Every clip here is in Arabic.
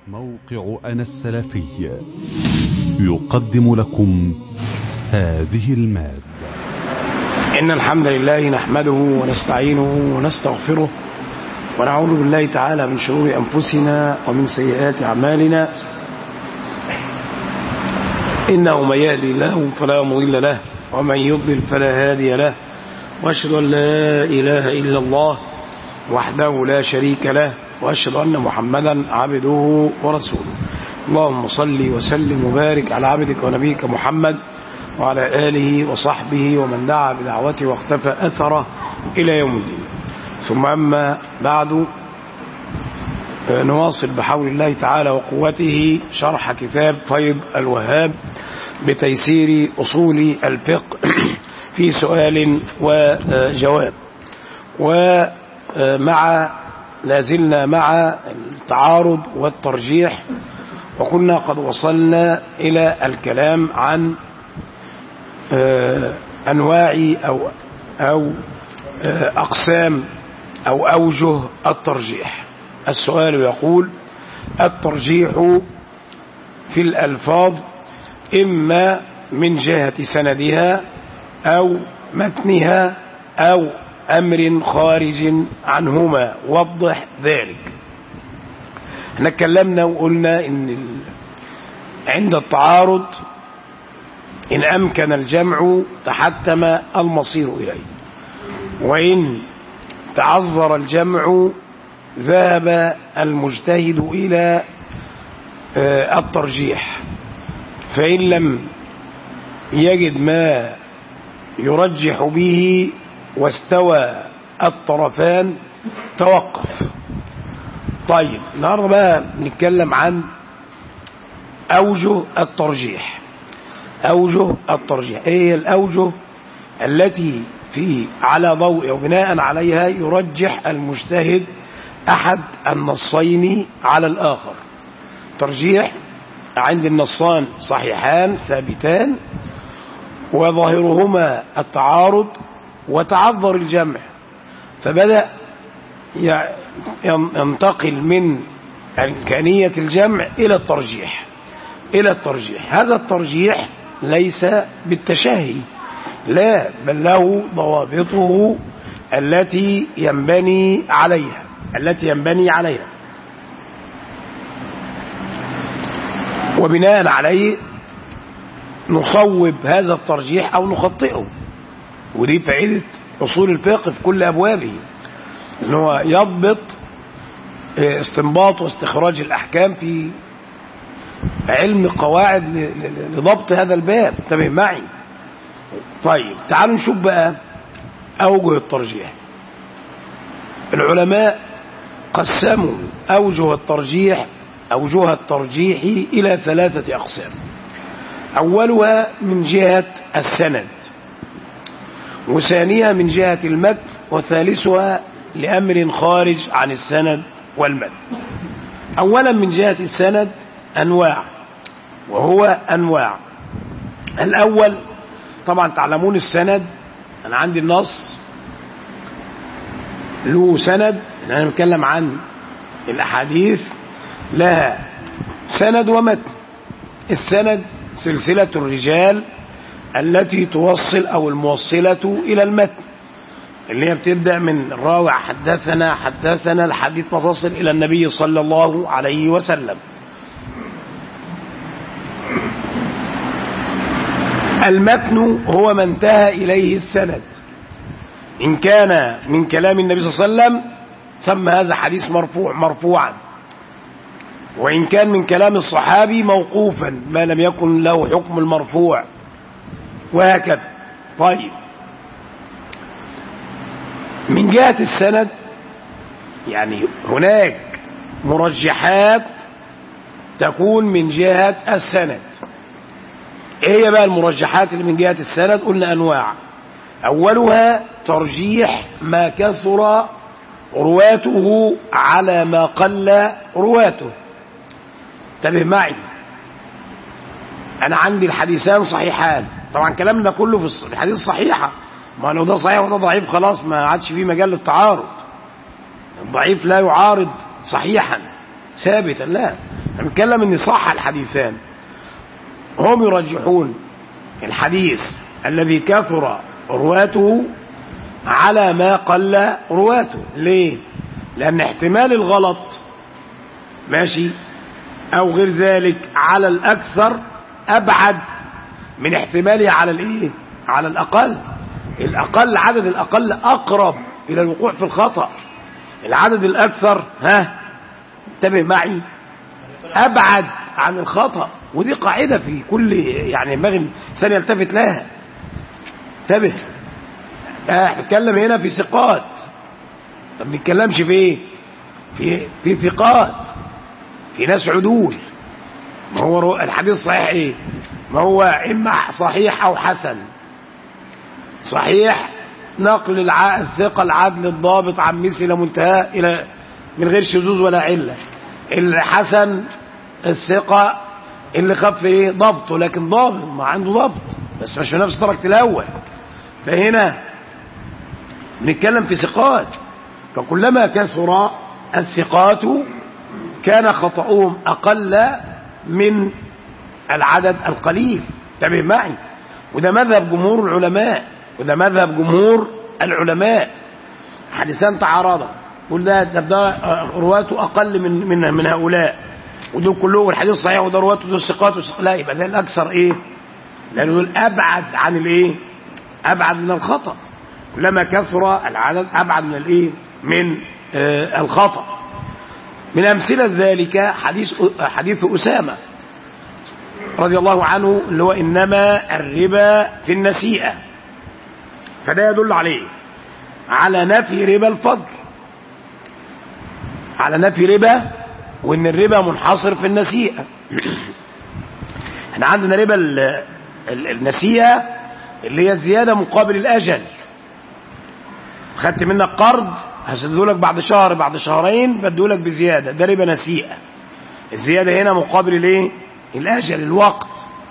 موقع أنا السلفي يقدم لكم هذه المادة. إن الحمد لله نحمده ونستعينه ونستغفره ونعوذ بالله تعالى من شرور أنفسنا ومن سيئات أعمالنا. إنه من يهدي الله فلا مضل له ومن يضلل فلا هادي له، وأشهد أن لا إله إلا الله وحده لا شريك له، وأشهد أن محمدا عبده ورسوله. اللهم صل وسلم وبارك على عبدك ونبيك محمد وعلى آله وصحبه ومن دعا بدعوته واختفى أثره إلى يوم الدين. ثم أما بعد، نواصل بحول الله تعالى وقوته شرح كتاب فيض الوهاب بتيسير أصول الفقه في سؤال وجواب، لازلنا مع التعارض والترجيح، وكنا قد وصلنا إلى الكلام عن أنواع أو أقسام أو أوجه الترجيح. السؤال يقول: الترجيح في الألفاظ إما من جهة سندها أو متنها أو أمر خارج عنهما، وضح ذلك. احنا اتكلمنا وقلنا إن عند التعارض إن أمكن الجمع تحتم المصير إليه، وإن تعذر الجمع ذهب المجتهد إلى الترجيح، فإن لم يجد ما يرجح به واستوى الطرفان توقف. طيب، النهارده بقى نتكلم عن أوجه الترجيح. أوجه الترجيح إيه هي الأوجه التي على ضوء وبناء عليها يرجح المجتهد أحد النصين على الآخر؟ ترجيح عند النصان صحيحان ثابتان وظاهرهما التعارض وتعذر الجمع، فبدأ ينتقل من إمكانية الجمع إلى الترجيح. هذا الترجيح ليس بالتشهي، لا، بل له ضوابطه التي ينبني عليها، وبناء عليه نصوب هذا الترجيح أو نخطئه. ودي فائدة أصول الفقه في كل أبوابه، أنه يضبط استنباط واستخراج الأحكام في علم قواعد لضبط هذا الباب. انتبه معي. طيب، تعالوا نشوف بقى أوجه الترجيح. العلماء قسموا أوجه الترجيح إلى 3 أقسام. أولها من جهة السند، وثانيها من جهة المتن، وثالثها لأمر خارج عن السند والمتن. أولا من جهة السند أنواع، الأول طبعا تعلمون السند، أنا عندي النص له سند، أنا بتكلم عن الأحاديث لها سند ومتن. السند سلسلة الرجال التي توصل أو الموصلة إلى المتن، اللي هي بتبدأ من الراوي حدثنا الحديث متصل إلى النبي صلى الله عليه وسلم. المتن هو ما انتهى إليه السند، إن كان من كلام النبي صلى الله عليه وسلم سمى هذا حديث مرفوعا، وإن كان من كلام الصحابي موقوفا ما لم يكن له حكم المرفوع، وهكذا. طيب، من جهة السند يعني هناك مرجحات تكون من جهة السند. ايه هي بقى المرجحات اللي من جهة السند؟ قلنا أنواع. أولها ترجيح ما كثر رواته على ما قل رواته. انتبه معي، أنا عندي الحديثان صحيحان، طبعا كلامنا كله في الحديث صحيحة، ما لو ده صحيح وده ضعيف خلاص ما عادش فيه مجال للتعارض. الضعيف لا يعارض صحيحا ثابتا، لا، هنتكلم ان صح الحديثان. هم يرجحون الحديث الذي كثر رواته على ما قل رواته. ليه؟ لأن احتمال الغلط ماشي أو غير ذلك على الأكثر أبعد من احتماله على الإيه؟ على الأقل. الأقل، عدد الأقل أقرب إلى الوقوع في الخطأ. العدد الأكثر انتبه معي أبعد عن الخطأ. ودي قاعدة في كل يعني ينبغي الإنسان يلتفت لها. انتبه، بنتكلم هنا في ثقات، ما بنتكلمش في ايه؟ في ثقات، في ناس عدول. ما هو الحديث صحيح ايه؟ ما هو اما صحيح او حسن. صحيح نقل الثقة العدل الضابط عن مثل منتهى الى من غير شذوذ ولا علة. الحسن الثقة اللي خف ايه؟ ضبطه، لكن ضابط، ما عنده ضبط بس مش في نفس درجة الاول. فهنا نتكلم في ثقات، فكلما كثر الثقات كان خطأهم أقل من العدد القليل. انتبه معي، وده مذهب جمهور العلماء، وده مذهب جمهور العلماء. حديثان تعارضا، قل ده رواته أقل من هؤلاء، ودول كلهم الحديث صحيح، وده رواته دول ثقات لا، يبقى ده الأكثر ايه؟ لأنه دول أبعد عن الايه؟ أبعد من الخطأ. كلما كثر العدد أبعد من الايه؟ من الخطأ. من أمثلة ذلك حديث أسامة رضي الله عنه، اللي هو إنما الربا في النسيئة. فده يدل عليه على نفي ربا الفضل، على نفي ربا، وإن الربا منحصر في النسيئة. احنا عندنا ربا النسيئة اللي هي الزيادة مقابل الأجل. خدت منك قرض هسدهولك بعد شهر بعد شهرين بدهولك بزيادة، ده ربا نسيئة. الزيادة هنا مقابل الايه؟ الأجل، الوقت.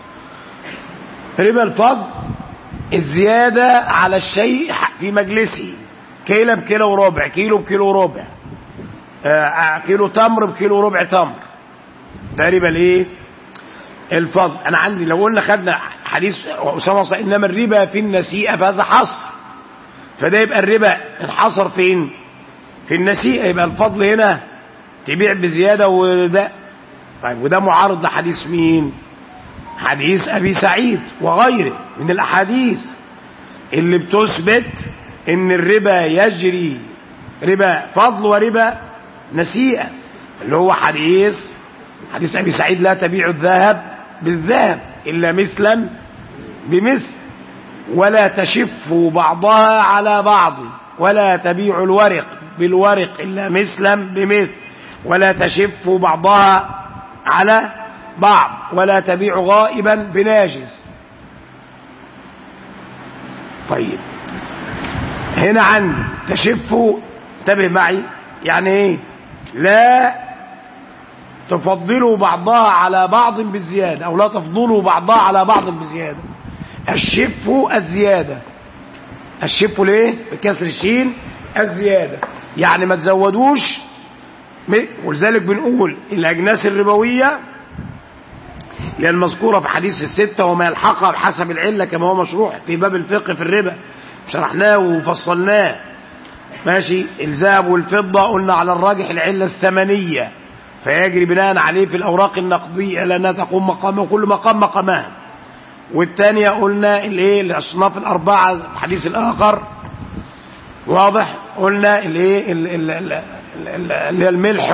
ربا الفضل الزيادة على الشيء في مجلسه، كيلو بكيلو وربع، كيلو بكيلو وربع، كيلو تمر بكيلو وربع تمر، ده ربا الايه؟ الفضل. انا عندي لو قلنا خدنا حديث أسامة صحيح انما الربا في النسيئة، فهذا حصر، فده يبقى الربا انحصر فين؟ في النسيئة. يبقى الفضل هنا تبيع بزيادة وده. طيب وده معارض لحديث مين؟ حديث أبي سعيد وغيره من الأحاديث اللي بتثبت ان الربا يجري ربا فضل وربا نسيئة، اللي هو حديث أبي سعيد لا تبيع الذهب بالذهب إلا مثلا بمثل، ولا تشف بعضها على بعض، ولا تبيع الورق بالورق إلا مثلا بمثل، ولا تشف بعضها على بعض، ولا تبيع غائبا بناجز. طيب هنا عندي تشف، انتبه معي، يعني ايه؟ لا تفضلوا بعضها على بعض بالزيادة، او لا تفضلوا بعضها على بعض بالزيادة. الشف الزيادة، الشف ليه؟ بكسر الشين الزيادة، يعني ما تزودوش. ولذلك بنقول الأجناس الربوية هي المذكورة في حديث الستة وما يلحقها بحسب العلة كما هو مشروح في باب الفقه في الربا، شرحناه وفصلناه ماشي. الذهب والفضة قلنا على الراجح العلة الثمنية، فيجري بناء عليه في الأوراق النقدية لأنها تقوم مقام وكل مقام مقامها. والثانية قلنا الايه؟ الأصناف الأربعة الحديث الآخر واضح. قلنا الايه؟ اللي الملح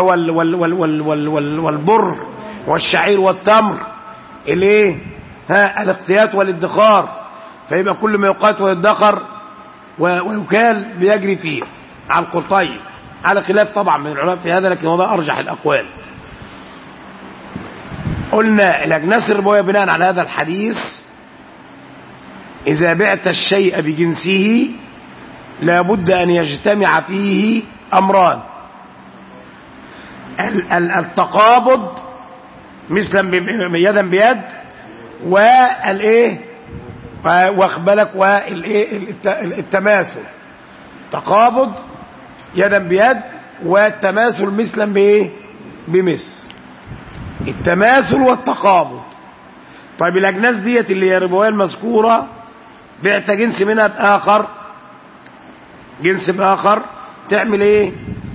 والبر والشعير والتمر، الايه؟ الاقتيات والادخار، فيبقى كل ما يقات ويدخر ويكال بيجري فيه على القطيب، على خلاف طبعا من العلماء في هذا، لكن هذا أرجح الأقوال. قلنا الأجناس الربوية بناء على هذا الحديث إذا بعت الشيء بجنسه لابد أن يجتمع فيه أمران: التقابض مثلا يدا بيد، والايه؟ واخبلك والتماثل. تقابض يدا بيد، والتماثل مثلا بايه؟ بمثل. التماثل والتقابض. طيب الأجناس ديت اللي هي الربوية المذكورة بعت جنس منها بآخر، جنس بآخر، تعمل ايه؟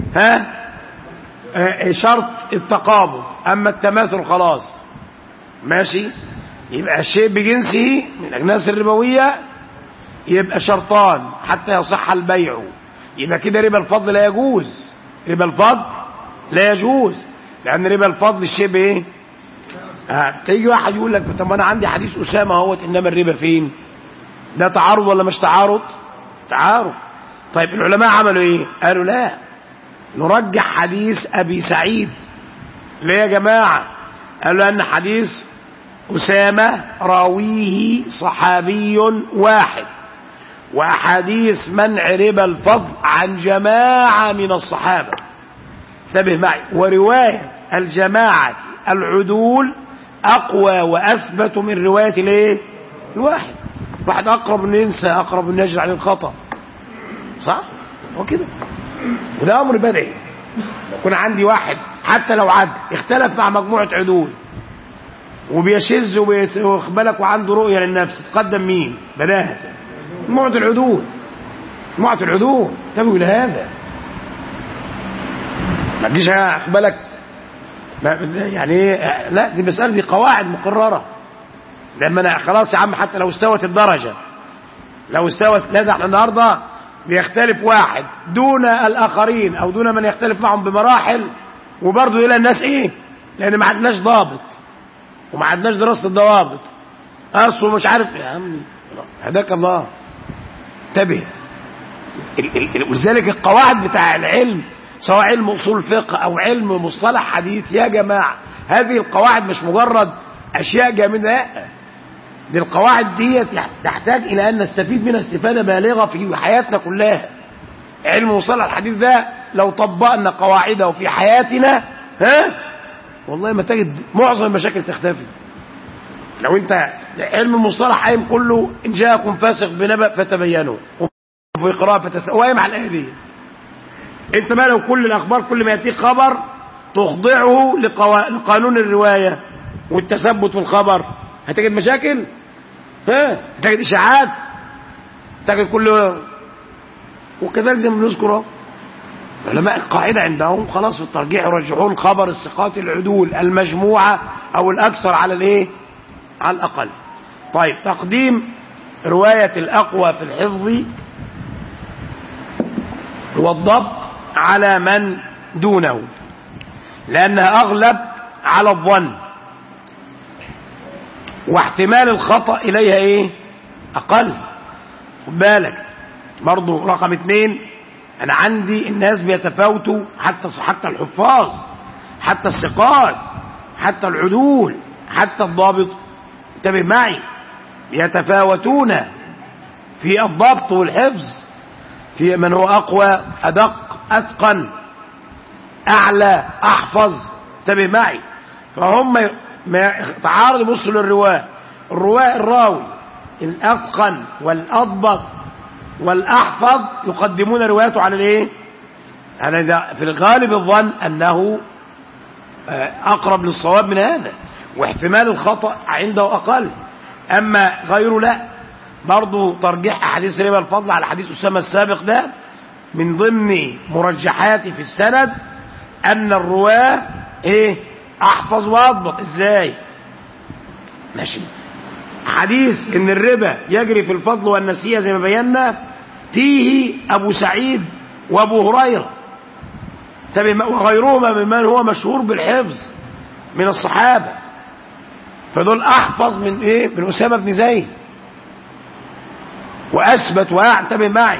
شرط التقابض. أما التماثل خلاص ماشي، يبقى الشيء بجنسه من الأجناس الربوية يبقى شرطان حتى يصح البيع، يبقى كده ربا الفضل لا يجوز، ربا الفضل لا يجوز، لأن ربا الفضل الشيء بايه؟ تيجي واحد يقول لك طب انا عندي حديث أسامة اهوت، انما الربا فين؟ ده تعارض ولا مش تعارض؟ تعارض. طيب العلماء عملوا ايه؟ قالوا لا، نرجح حديث أبي سعيد. ليه يا جماعة؟ قالوا أن حديث أسامة راويه صحابي واحد، وأحاديث منع ربا الفضل عن جماعة من الصحابة، انتبه معي، ورواية الجماعة العدول أقوى وأثبت من رواية الايه؟ الواحد. واحد أقرب أن ينسى، أقرب أن يجري عن الخطأ، صح؟ وكده، وده أمر بدعي. يكون عندي واحد حتى لو عد اختلف مع مجموعة عدول وبيشز ويخبلك وعنده رؤية للنفس، تقدم مين؟ بداهة مجموعة العدول، مجموعة العدول تبوي لهذا. ما تجيش اخبلك يعني لا، دي مسألة، دي قواعد مقررة. لما انا خلاص يا عم حتى لو استوت الدرجة، لو استوت، لا ده احنا النهارده بيختلف واحد دون الآخرين أو دون من يختلف معهم بمراحل، وبرضه إلى الناس إيه؟ لأن ما عندناش ضابط وما عندناش دراسة الضوابط، أصله مش عارف يا عم، هداك الله. انتبه، ولذلك القواعد بتاع العلم سواء علم أصول فقه أو علم مصطلح حديث يا جماعة، هذه القواعد مش مجرد أشياء جامدة، دي القواعد دي تحتاج إلى أن نستفيد منها استفادة بالغة في حياتنا كلها. علم مصطلح الحديث ده لو طبقنا قواعده في حياتنا والله ما تجد معظم المشاكل تختفي. لو انت علم مصطلح قايم كله إن جاءكم فاسق بنبأ فتبينوا، وفي قراءة وقايم على الآية دي. انت ما لو كل الأخبار كل ما يأتيك خبر تخضعه لقانون الرواية والتثبت في الخبر، هتجد مشاكل، هتجد إشاعات، هتجد كله. وكذلك زي ما بنذكره العلماء القاعدة عندهم خلاص في الترجيح يرجحون خبر الثقات العدول المجموعة أو الأكثر على الإيه؟ على الأقل. طيب تقديم رواية الأقوى في الحفظ والضبط على من دونه، لأنها أغلب على الظن، واحتمال الخطأ إليها إيه؟ أقل. خد بالك برضو رقم 2، أنا عندي الناس بيتفاوتوا، حتى الحفاظ، حتى الثقات، حتى العدول، حتى الضابط، انتبه معي، يتفاوتون في الضبط والحفظ، في من هو أقوى أدق أتقن أعلى أحفظ، انتبه معي. فهم تعارض يبصوا للرواة، الراوي الأتقن والأضبط والأحفظ يقدمون روايته على الايه؟ على في الغالب الظن أنه أقرب للصواب من هذا، واحتمال الخطأ عنده أقل. أما غيره لا. برضو ترجيح أحاديث ربا الفضل على حديث أسامة السابق ده من ضمن مرجحاتي في السند أن الرواة إيه؟ أحفظ وأضبط. إزاي؟ ماشي. حديث إن الربا يجري في الفضل والنسيئة زي ما بينا فيه أبو سعيد وأبو هريرة وغيرهما ممن هو مشهور بالحفظ من الصحابة، فدول أحفظ من إيه؟ من أسامة بن زيد وأثبت وأعتبر معي.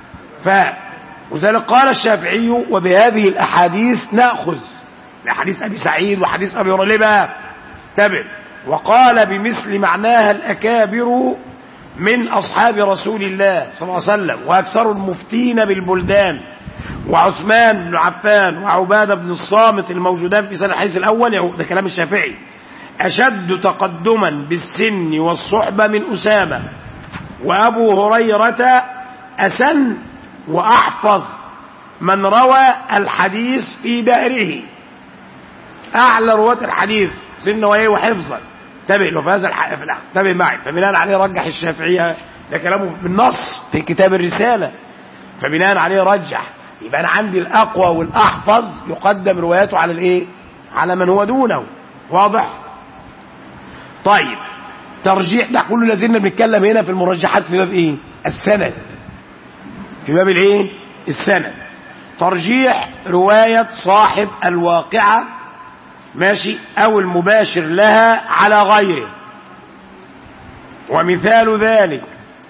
وذلك قال الشافعي وبهذه الأحاديث نأخذ، بحديث أبي سعيد وحديث أبي هريرة تبع. وقال بمثل معناها الأكابر من أصحاب رسول الله صلى الله عليه وسلم وأكثر المفتين بالبلدان، وعثمان بن عفان وعبادة بن الصامت الموجودان في سنة الحديث الأول، ده كلام الشافعي، أشد تقدما بالسن والصحبة من أسامة، وأبو هريرة أسن وأحفظ من روى الحديث في دهره. اعلى رواة الحديث سنا وايه وحفظا، انتبه له في هذا انتبه معي. فبناء عليه رجح الشافعية، ده كلامه بالنص في كتاب الرسالة، فبناء عليه رجح. يبقى انا عندي الاقوى والاحفظ يقدم رواياته على الايه؟ على من هو دونه. واضح؟ طيب ترجيح ده كله لازلنا بنتكلم هنا في المرجحات في باب ايه؟ السند. في باب الايه؟ السند. ترجيح رواية صاحب الواقعة ماشي او المباشر لها على غيره. ومثال ذلك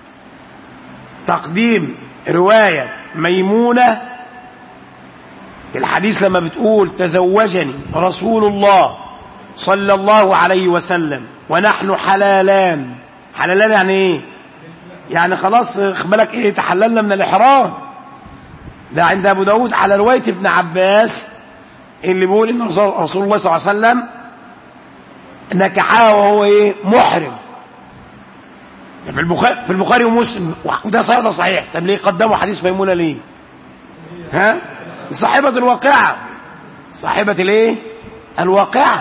تقديم رواية ميمونة في الحديث لما بتقول تزوجني رسول الله صلى الله عليه وسلم ونحن حلالان. حلالان يعني ايه؟ يعني خلاص خبالك ايه؟ تحللنا من الإحرام. ده عند أبو داود على رواية ابن عباس اللي بيقول إن رسول الله صلى الله عليه وسلم نكحها وهو ايه؟ محرم. في البخاري ومسلم، وده صحيح. طب ليه قدموا حديث ميمونة ليه؟ ها؟ صاحبة الواقعة. صاحبة الايه؟ الواقعة.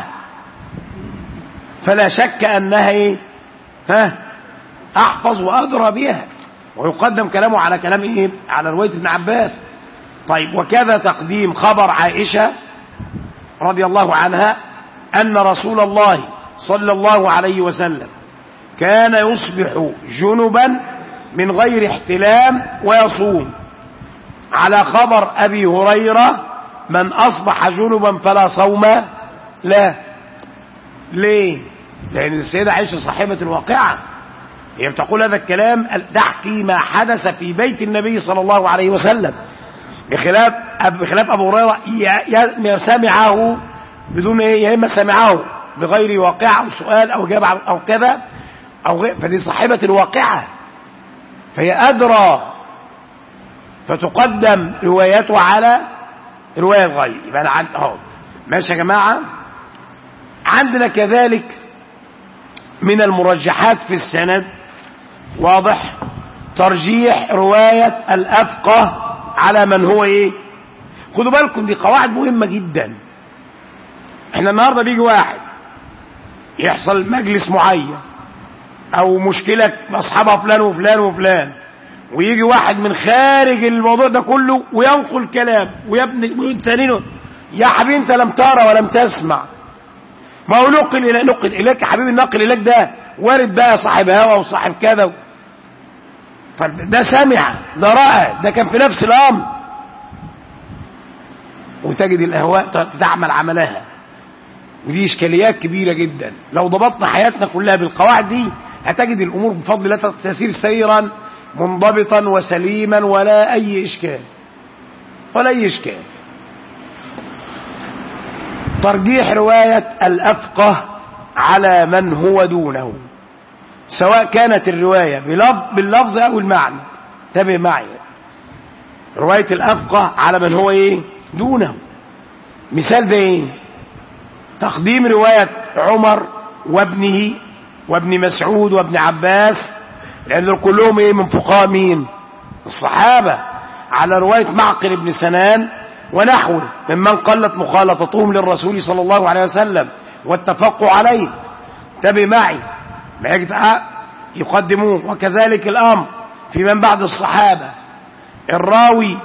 فلا شك انها ايه؟ ها؟ احفظ وادرى بها، ويقدم كلامه على كلام ايه؟ على رواية ابن عباس. طيب وكذا تقديم خبر عائشة رضي الله عنها ان رسول الله صلى الله عليه وسلم كان يصبح جنبا من غير احتلام ويصوم، على خبر أبي هريرة من أصبح جنبا فلا صوم لا. ليه؟ لأن السيدة عائشة صاحبة الواقعة، هي بتقول هذا الكلام تحكي ما حدث في بيت النبي صلى الله عليه وسلم، بخلاف أبو هريرة سمعه بدون ايه؟ يا اما سمعه بغير واقع او سؤال او اجابه او كذا او غير، فدي صاحبة الواقعة فهي أدرى، فتقدم روايته على رواية الغير. يبقى أنا عند اهو ماشي يا جماعة. عندنا كذلك من المرجحات في السند واضح ترجيح رواية الأفقه على من هو ايه؟ خدوا بالكم دي قواعد مهمة جدا. احنا النهاردة بيجي واحد يحصل مجلس معين او مشكلة اصحابها فلان وفلان وفلان، ويجي واحد من خارج الموضوع ده كله وينقل كلام ويبني تاني، يا حبيبي انت لم ترى ولم تسمع. ما هو نقل اليك يا حبيبي، النقل اليك ده وارد بقى صاحب هوى وصاحب كذا، فده سمع ده رأى ده كان في نفس الامر، وتجد الاهواء تعمل عملها. ودي اشكاليات كبيرة جدا. لو ضبطنا حياتنا كلها بالقواعد دي هتجد الامور بفضل الله تسير سيرا منضبطا وسليما ولا اي اشكال ولا اي اشكال. ترجيح رواية الافقه على من هو دونه، سواء كانت الرواية باللفظ او المعنى. انتبه معي، رواية الافقه على من هو ايه؟ دونه. مثال ده ايه؟ تقديم رواية عمر وابنه وابن مسعود وابن عباس، لأن كلهم ايه؟ من فقهاء مين؟ الصحابة، على رواية معقل بن سنان ونحوه ممن قلت مخالطتهم للرسول صلى الله عليه وسلم واتفقوا عليه. انتبه معي، يقدموه. وكذلك الأمر في من بعد الصحابة، الراوي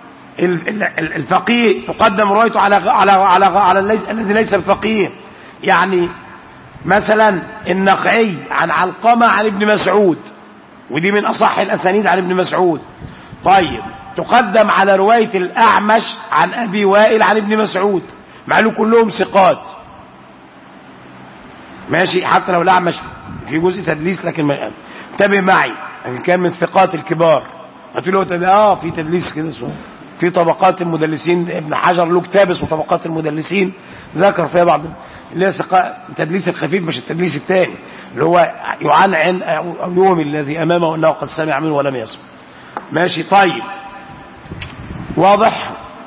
الفقيه تقدم روايته على الذي ليس الفقيه. يعني مثلا النخعي عن علقمة عن ابن مسعود، ودي من أصح الأسانيد عن ابن مسعود. طيب تقدم على رواية الأعمش عن أبي وائل عن ابن مسعود، مع له كلهم ثقات ماشي، حتى لو الأعمش في جزء تدليس لكن انتبه معي كان من ثقات الكبار. هتقول له في تدليس كده اسمه في طبقات المدلسين، ابن حجر له كتاب اسمه طبقات المدلسين ذكر فيها بعض اللي هي التدليس الخفيف مش التدليس الثاني اللي هو يعنعن او يوهم الذي امامه انه قد سمع منه ولم يسمع. ماشي طيب واضح.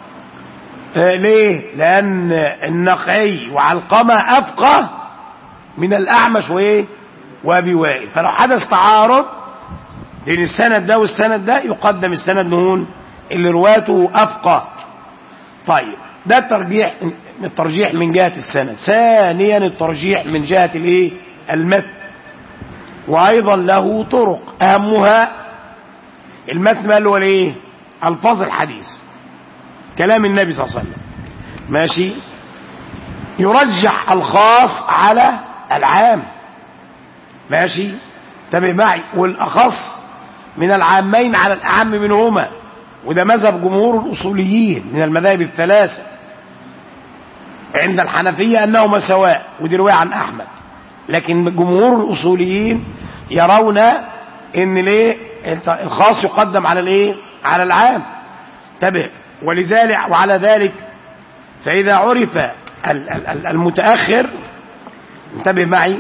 ليه؟ لان النخعي وعلقمة افقه من الاعمش وايه؟ وابي وائل، فلو حدث تعارض بين السند ده والسند ده يقدم السند نون اللي رواته افقه. طيب ده ترجيح الترجيح من جهة السند. ثانيا الترجيح من جهة الايه؟ المتن، وايضا له طرق اهمها المتن اللي هو الايه؟ الفاظ الحديث، كلام النبي صلى الله عليه وسلم. ماشي. يرجح الخاص على العام. ماشي، انتبه معي. والاخص من العامين على الاعم منهما، وده مذهب جمهور الاصوليين من المذاهب الثلاثه. عند الحنفيه انهما سواء، ودي روايه عن احمد، لكن جمهور الاصوليين يرون ان ليه الخاص يقدم على الايه؟ على العام. انتبه. ولذلك وعلى ذلك فاذا عرف المتاخر، انتبه معي،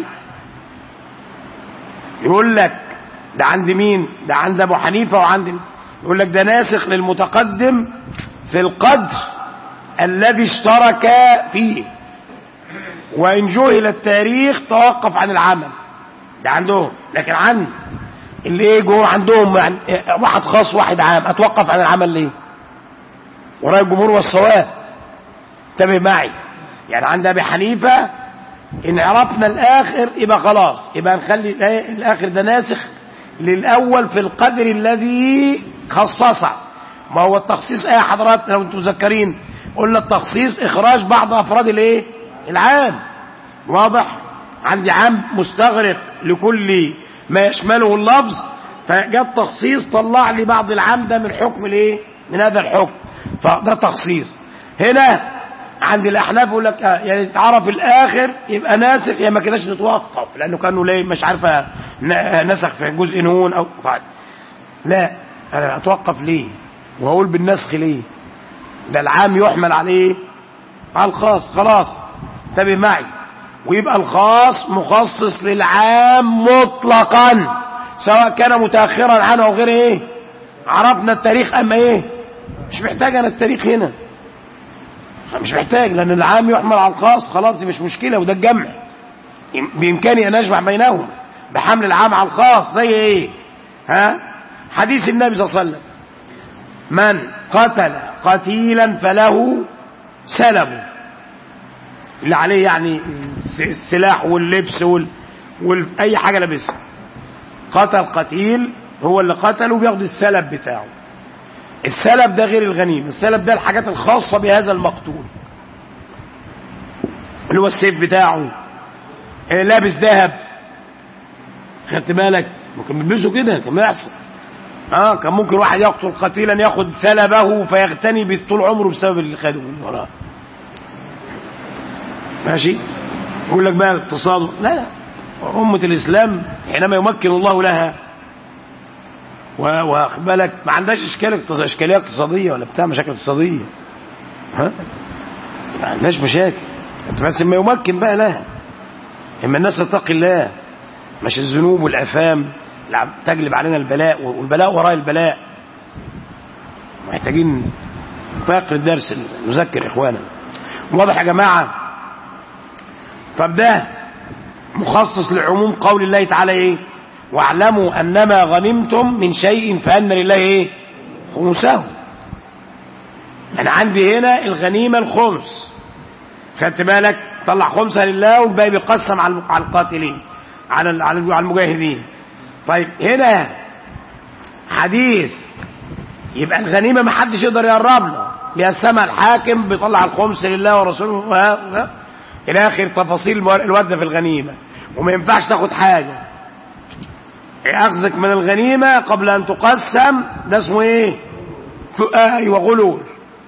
يقول لك ده عند مين؟ ده عند ابو حنيفه وعند، يقول لك ده ناسخ للمتقدم في القدر الذي اشترك فيه، وان جهل التاريخ توقف عن العمل. ده عندهم. لكن عن اللي ايه جوه عندهم يعني واحد خاص واحد عام، اتوقف عن العمل ليه؟ وراء الجمهور والصواب. انتبه معي. يعني عند ابي حنيفه ان عرفنا الاخر يبقى خلاص، يبقى نخلي الاخر ده ناسخ للاول في القدر الذي خصصه. ما هو التخصيص ايه يا حضرات لو انتم مذكرين؟ قلنا التخصيص اخراج بعض افراد الايه؟ العام. واضح؟ عندي عام مستغرق لكل ما يشمله اللفظ، فجاء التخصيص طلع لي بعض العام ده من حكم الايه؟ من هذا الحكم، فده تخصيص. هنا عند الاحناف يقول لك يعني تعرف الاخر يبقى ناسخ، يا ما كداش نتوقف لانه كانوا ليه مش عارفه نسخ في جزء نون او فعل. لا، انا اتوقف ليه واقول بالنسخ ليه؟ ده العام يحمل عليه على الخاص. خلاص انتبه معي. ويبقى الخاص مخصص للعام مطلقا، سواء كان متاخرا عنه او غير ايه؟ عرفنا التاريخ اما ايه؟ مش محتاج انا التاريخ هنا، مش محتاج، لان العام يحمل على الخاص. خلاص دي مش مشكله، وده الجمع بامكاني ان اجمع بينهم بحمل العام على الخاص. زي ايه؟ حديث النبي صلى الله عليه وسلم: من قتل قتيلا فله سلبه، اللي عليه يعني السلاح واللبس اي حاجه لابسها. قتل قتيل، هو اللي قتله بياخد السلب بتاعه. السلب ده غير الغنيمه، السلب ده الحاجات الخاصه بهذا المقتول، اللي هو السيف بتاعه، لابس ذهب، خدت بالك؟ ممكن يلبسوا كده، كان بيحصل. كان ممكن واحد يقتل قتيلا ياخد سلبه فيغتني طول عمره بسبب اللي خده من وراه. ماشي. يقول لك بقى اقتصاد، لا، أمة الإسلام حينما يمكن الله لها واخد بالك ما عندهاش اشكاليه اقتصاديه ولا بتاع مشاكل اقتصاديه، ما عندهاش مشاكل، بس ما يمكن بقى لها. اما الناس تتقي الله، مش الذنوب والآثام تجلب علينا البلاء، والبلاء وراء البلاء. محتاجين فاقر الدرس نذكر اخوانا. واضح يا جماعه؟ طب ده مخصص لعموم قول الله تعالى ايه؟ واعلموا انما غنمتم من شيء فان لله ايه؟ خمسه. انا عندي هنا الغنيمه الخمس، خدت بالك؟ طلع خمسه لله والباقي بيقسم على القاتلين، على المجاهدين. طيب هنا حديث يبقى الغنيمه ما حدش يقدر يقرب له، بيقسمها الحاكم، بيطلع الخمس لله ورسوله الى اخر تفاصيل الوردة في الغنيمه. وما ينفعش تاخد حاجه، اخذك من الغنيمه قبل ان تقسم ده اسمه ايه؟ وغلول.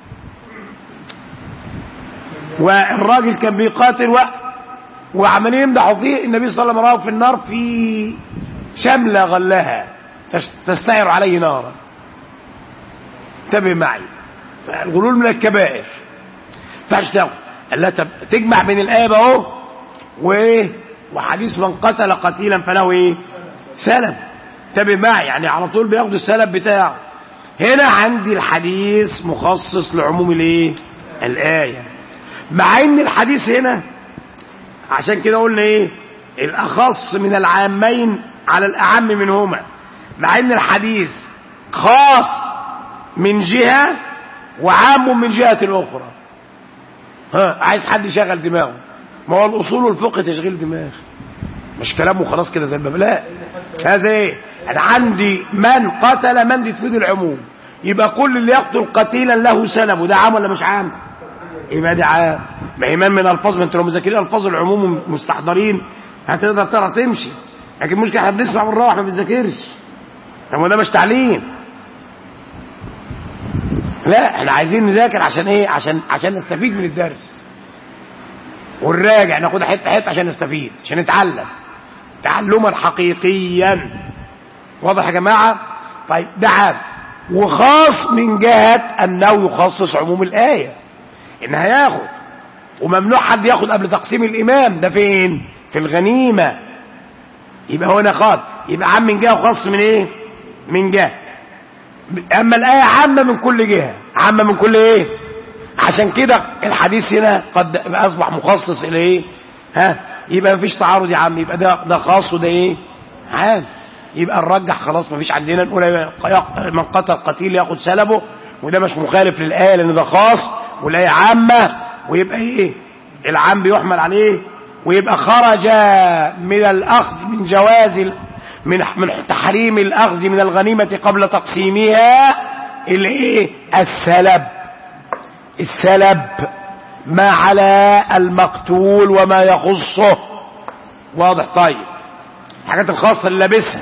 والراجل كان بيقاتل وعمالين يمدحوا فيه، النبي صلى الله عليه وسلم راه في النار في شمله غلها تستعر عليه نارا. انتبه معي، الغلول من الكبائر، ما ينفعش تاخد. قال لا تجمع بين الايه اهو وايه؟ وحديث من قتل قتيلا فله ايه؟ سلب. انتبه معي، يعني على طول بياخد السلب بتاعه. هنا عندي الحديث مخصص لعموم الايه؟ الايه، مع ان الحديث هنا عشان كده قلنا ايه؟ الاخص من العامين على الاعم منهما، مع ان الحديث خاص من جهه وعام من جهه اخرى. عايز حد يشغل دماغه. ما هو الاصول والفقه تشغيل دماغ، مش كلامه خلاص كده زي الباب. لا، هذا ايه؟ انا عندي من قتل من دي تفيد العموم، يبقى كل اللي يقتل قتيلا له سلب، وده عام ولا مش عام؟ يبقى ده عام. ما ايمان من الفاظ، ما انتوا لو مذاكرين الفاظ العموم ومستحضرين هتقدر ترى تمشي. لكن المشكله احنا بنسمع ونروح ما بنذاكرش، طب ده مش تعليم. لا، احنا عايزين نذاكر عشان ايه؟ عشان نستفيد من الدرس ونراجع، ناخد حته حته عشان نستفيد، عشان نتعلم تعلما حقيقيا. واضح يا جماعه؟ طيب ده عام وخاص من جهه انه يخصص عموم الايه، ان هياخد، وممنوع حد ياخد قبل تقسيم الامام. ده فين؟ في الغنيمه. يبقى هنا خاص، يبقى عام من جهه وخاص من ايه؟ من جهه. اما الايه عامه من كل جهه، عامه من كل ايه؟ عشان كده الحديث هنا قد اصبح مخصص الى ايه؟ يبقى مفيش تعارض يا عم، يبقى ده خاص وده ايه؟ عام. يبقى نرجح خلاص، مفيش عندنا نقول من قتل قتيل ياخد سلبه، وده مش مخالف للايه لان ده خاص والايه عامه، ويبقى ايه؟ العام بيحمل عليه، ويبقى خرج من الاخذ من جواز من تحريم الاخذ من الغنيمه قبل تقسيمها الايه؟ السلب ما على المقتول وما يخصه. واضح؟ طيب الحاجات الخاصه اللي لابسها.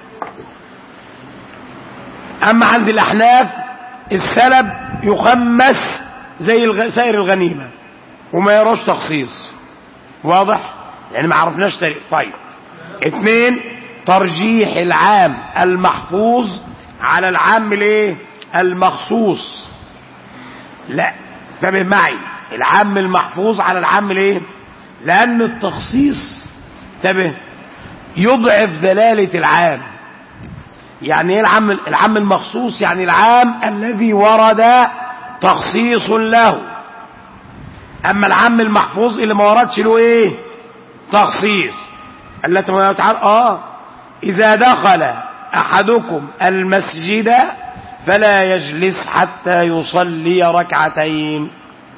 اما عند الاحناف السلب يخمس زي سائر الغنيمه وما يراش تخصيص. واضح؟ يعني ما عرفناش طريق. طيب 2 ترجيح العام المحفوظ على العام الايه؟ المخصوص. لا، انتبه معي، العام المحفوظ على العام الايه؟ لان التخصيص انتبه يضعف دلاله العام. يعني ايه العام المخصوص؟ يعني العام الذي ورد تخصيص له. اما العام المحفوظ اللي ما وردش له ايه؟ تخصيص. التي تعالى اذا دخل احدكم المسجد فلا يجلس حتى يصلي ركعتين.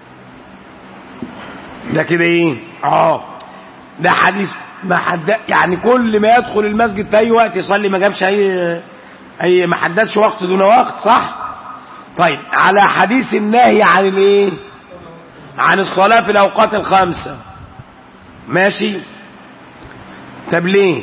ده كده ايه؟ ده حديث ما حد، يعني كل ما يدخل المسجد في اي وقت يصلي، ما جابش اي ما حددش وقت دون وقت، صح؟ طيب على حديث النهي عن الايه؟ عن الصلاة في الاوقات الخمسة، ماشي؟ طب ليه؟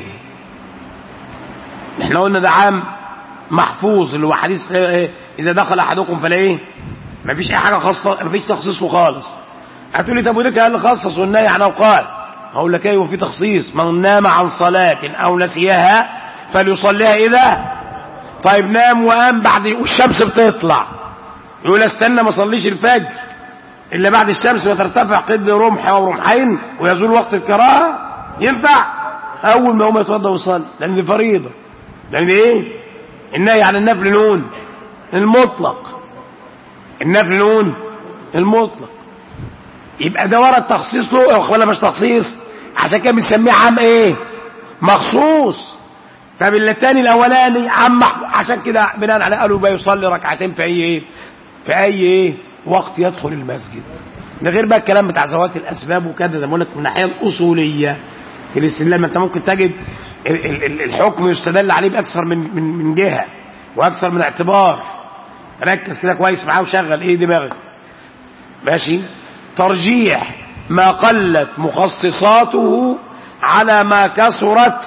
احنا قلنا ده عام محفوظ اللي هو حديث اذا دخل احدكم فلا ايه؟ مفيش اي حاجه خاصه، مفيش تخصيص له خالص. هتقولي طب وده كان اللي خصص والنهي عن اوقات؟ هقول لك ايوه في تخصيص. من نام عن صلاه او نسيها فليصليها اذا. طيب نام وقام بعد والشمس بتطلع، يقول استنى ما اصليش الفجر الا بعد الشمس وترتفع قدر رمح او رمحين ويزول وقت الكراهه؟ ينفع؟ اول ما هو يتوضا ويصلي، لان دي فريضه. لان ايه؟ النهي عن النفل نون المطلق، النفل نون المطلق. يبقى ده ورد تخصيص له ولا مش تخصيص؟ عشان كده بنسميه عام ايه؟ مخصوص. طب الثاني الاولاني عام عشان كده بناء على قالوا بيصلي ركعتين في اي ايه؟ في اي ايه؟ وقت يدخل المسجد. ده غير بقى الكلام بتاع ذوات الاسباب وكده، ده بقول لك من الناحيه الاصوليه في الاستدلال. انت ممكن تجد الحكم يستدل عليه باكثر من جهه واكثر من اعتبار. ركز كده كويس معاه وشغل ايه دماغك، ماشي؟ ترجيح ما قلت مخصصاته على ما كثرت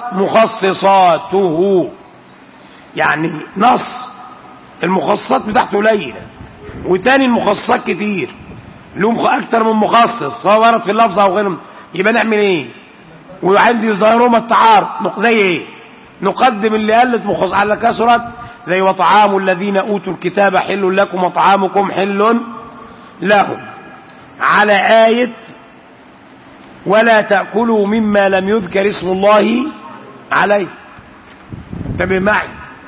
مخصصاته. يعني نص المخصصات بتاعته قليله وتاني المخصصات كتير، لهم اكتر من مخصص سواء ورد في اللفظ او غيره. يبقى نعمل ايه؟ وعندي ظاهرهما التعارض. زي ايه؟ نقدم اللي قلت مخصص على كثرت، زي وطعام الذين اوتوا الكتاب حل لكم وطعامكم حل لهم، على آية ولا تأكلوا مما لم يذكر اسم الله عليه. انتبه معي.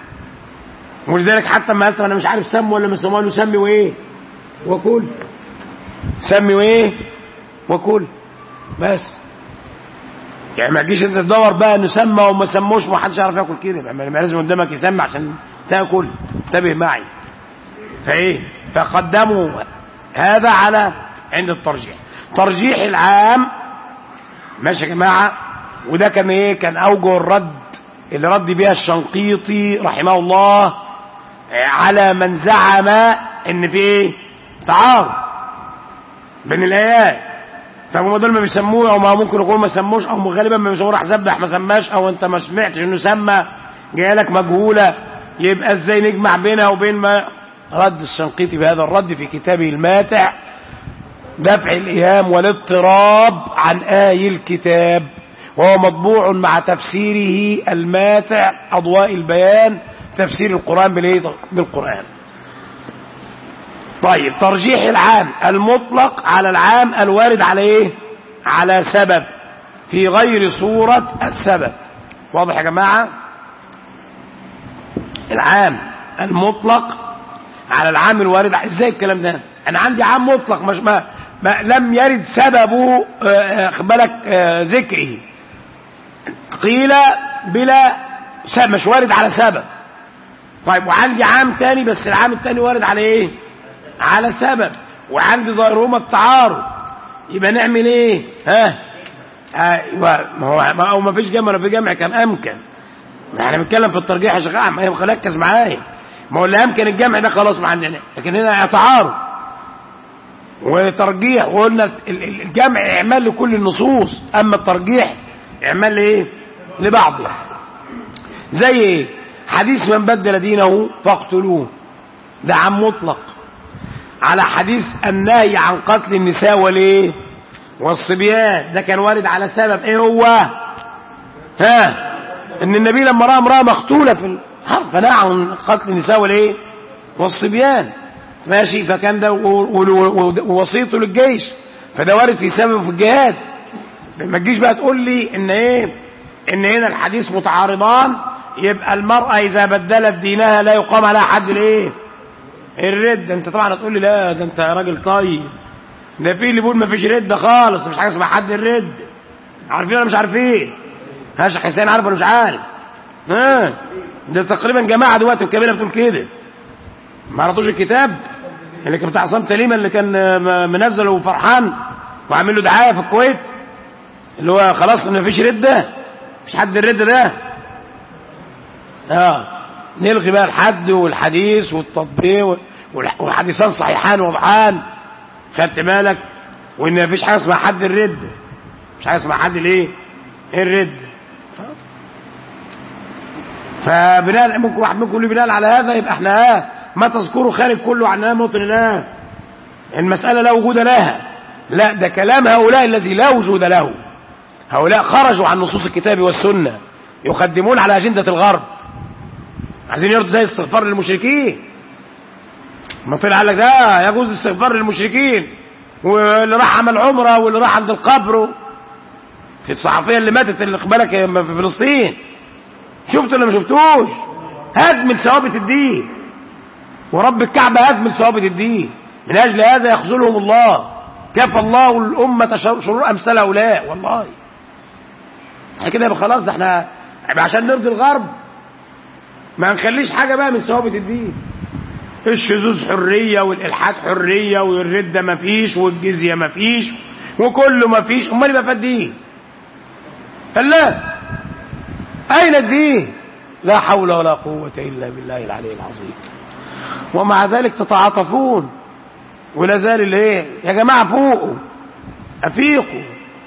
ولذلك حتى ما قلت انا مش عارف سموا ولا ما سموا، له سمي وايه وكل، سمي وايه وكل بس. يعني ما تجيش انت تدور بقى انه سمى وما سموش وما حدش يعرف ياكل كده، ما لازم قدامك يسمى عشان تاكل. انتبه معي. فايه؟ فقدموا هذا على عند الترجيح. ترجيح العام ماشي يا جماعة، وده كان ايه؟ كان اوجه الرد اللي رد بيها الشنقيطي رحمه الله على من زعم ان في ايه؟ تعارض بين الايات. طب هم دول ما بيسموه، او ما ممكن يكونوا ما سموش، او غالبا ما بيسموه راح ذبح ما سماش، او انت ما سمعتش انه سمى، جايلك مجهوله، يبقى ازاي نجمع بينها وبين ما رد الشنقيطي بهذا الرد في كتابه الماتع دفع الإيهام والاضطراب عن آي الكتاب، وهو مطبوع مع تفسيره الماتع أضواء البيان، تفسير القرآن بالقرآن. طيب، ترجيح العام المطلق على العام الوارد على ايه؟ على سبب في غير صورة السبب. واضح يا جماعة؟ العام المطلق على العام الوارد. ازاي الكلام ده؟ انا عندي عام مطلق مش ما لم يرد سببه بالك ذكره، قيل بلا سبب، مش وارد على سبب. طيب، وعندي عام تاني بس العام التاني وارد على ايه؟ على سبب، وعندي ظاهرهما التعارض. يبقى نعمل ايه؟ ما هو ما فيش جمع، في جمع كان امكن. احنا بنتكلم في الترجيح يا شيخ احمد، ركز معايا. ما هو اللي امكن الجمع ده خلاص ما عندنا، لكن هنا تعارض وترجيح، وقلنا الجمع اعمال لكل النصوص، اما الترجيح اعمال لايه؟ لبعضها. زي ايه؟ حديث من بدل دينه فاقتلوه، ده عام مطلق على حديث النهي عن قتل النساء والايه؟ والصبيان، ده كان وارد على سبب ايه هو؟ ان النبي لما راى امراه مقتوله في الحرب فنهى عن قتل النساء والايه؟ والصبيان، ماشي. فكان ده ووصيته للجيش، فده وارد في سبب في الجهاد. ما تجيش بقى تقول لي ان ايه؟ ان هنا الحديث متعارضان، يبقى المرأة اذا بدلت دينها لا يقام عليها حد الايه؟ الرد. انت طبعا هتقول لي لا ده انت راجل طيب، ده في اللي بيقول ما فيش رد خالص، مش حاجه اسمها حد الرد. عارفين ولا مش عارفين؟ شيخ حسين عارف ولا مش عارف؟ ده تقريبا جماعه دلوقتي الكبيره بتقول كده. ما قراتوش الكتاب اللي كان بتاع عصام تليمه اللي كان منزل وفرحان وعامل له دعايه في الكويت، اللي هو خلاص ما فيش رده، مش حد الرد ده. نلغي بقى الحد والحديث والتطبيق والحديثان صحيحان وضحان، خدت بالك؟ وان ما فيش حاجه اسمها حد الرد، مش حاجه اسمها حد الايه؟ الرد. فبناء ممكن واحد منكم يقول بناء على هذا يبقى احنا ما تذكروا خارج كله عن موطن الله، المساله لا وجود لها. لا، ده كلام هؤلاء الذي لا وجود له. هؤلاء خرجوا عن نصوص الكتاب والسنه، يقدمون على اجنده الغرب، عايزين يرضوا زي استغفار للمشركين. ما طلع قال لك ده يجوز استغفار للمشركين، واللي راح عمل عمره واللي راح عند القبر، في الصحفيه اللي ماتت اللي بالك في فلسطين، شفتوا ولا ما شفتوش؟ هدم ثوابت الدين، ورب الكعبه هدم ثوابت الدين. من اجل هذا يخذلهم الله، كفى الله الامه شرور امثال هؤلاء. والله كده يبقى خلاص، ده احنا عشان نرضي الغرب ما نخليش حاجه بقى من ثوابت الدين. الشذوذ حريه، والالحاد حريه، والرده ما فيش، والجزيه ما فيش، وكله ما فيش. امال يبقى في الدين؟ لا، اين الدين؟ لا حول ولا قوه الا بالله العلي العظيم. ومع ذلك تتعاطفون، ولا زال الايه يا جماعه؟ فوقوا، افيقوا،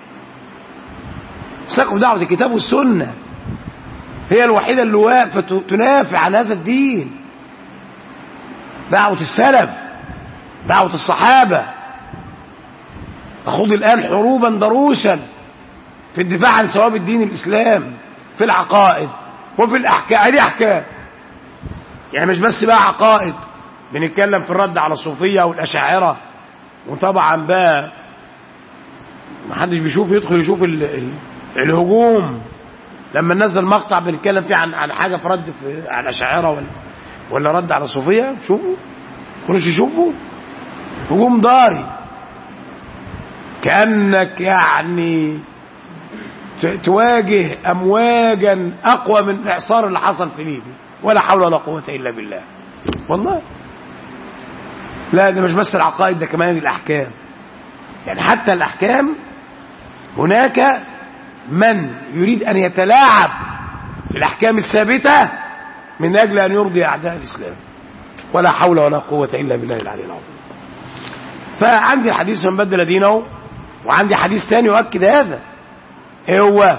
امسكوا بدعوه الكتاب والسنه، هي الوحيده اللي واقفه تنافع عن هذا الدين. دعوه السلف، دعوه الصحابه، تخوض الان حروبا ضروسا في الدفاع عن ثوابت دين الاسلام، في العقائد وفي الاحكام. هذه احكام يعني، مش بس بقى عقائد، بنتكلم في الرد على الصوفيه والاشاعره. وطبعا بقى ما حدش بيشوف، يدخل يشوف الهجوم لما ننزل مقطع بنتكلم فيه عن حاجه في رد على الاشاعره ولا رد على الصوفيه. شوفوا، كلش يشوفوا هجوم ضاري، كانك يعني تواجه امواجا اقوى من الاعصار اللي حصل في ليبيا، ولا حول ولا قوه الا بالله. والله لا، ده مش بس العقائد، ده كمان الاحكام. يعني حتى الأحكام هناك من يريد أن يتلاعب في الأحكام الثابتة من أجل أن يرضي أعداء الإسلام، ولا حول ولا قوة إلا بالله العلي العظيم. فعندي الحديث من بدل دينه، وعندي حديث ثاني يؤكد هذا. ايه هو؟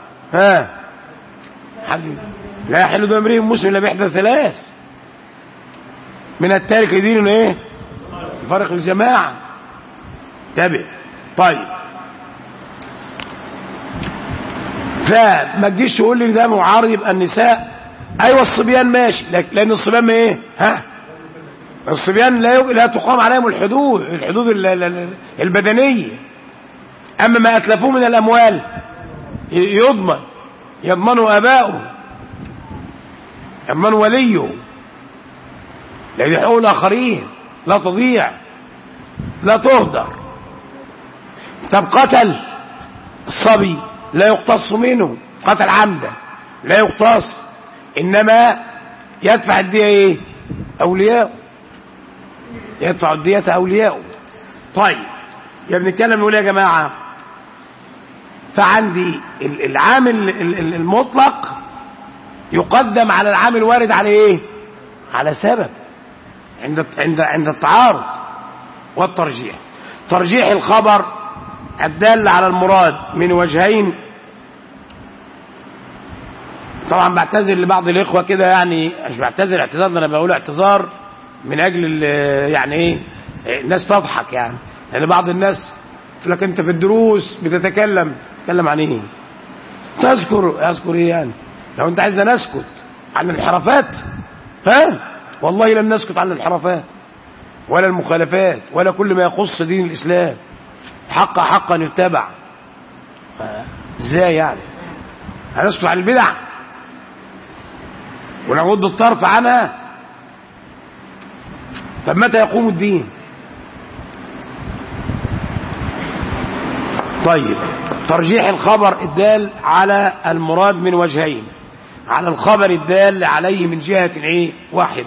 حديث لا يحل دم امرئ مسلم الا باحدى ثلاث: من التارك لدينه ايه؟ يفرق الجماعه. تابع. طيب، فما تجيش تقول لي ده معارض يبقى النساء. ايوه الصبيان ماشي، لان الصبيان ايه؟ الصبيان لا تقام عليهم الحدود البدنيه. اما ما اتلفوه من الاموال يضمنوا اباؤه، يضمن وليه، لان حقوق الاخرين لا تضيع لا تهدر. طب قتل الصبي لا يقتص منه، قتل عمدا لا يقتص، انما يدفع الدية ايه؟ اولياء، يدفع الدية اولياء. طيب يا بنتكلم نقول يا جماعة، فعندي العامل المطلق يقدم على العامل الوارد على ايه؟ على سبب عند التعارض والترجيح. ترجيح الخبر الدال على المراد من وجهين. طبعا بعتذر لبعض الاخوه كده، يعني مش بعتذر اعتذار، انا بقول اعتذار من اجل يعني ايه، الناس تضحك يعني بعض الناس يقول لك انت في الدروس تتكلم عن ايه؟ اذكر ايه يعني؟ لو انت عايزنا نسكت عن الانحرافات، والله لن نسكت عن الانحرافات ولا المخالفات ولا كل ما يخص دين الاسلام. حقا يتبع. ازاي يعني؟ هنسكت عن البدع ونغض الطرف عنها؟ طب متى يقوم الدين؟ طيب، ترجيح الخبر الدال على المراد من وجهين، على الخبر الدال عليه من جهة ايه؟ واحدة.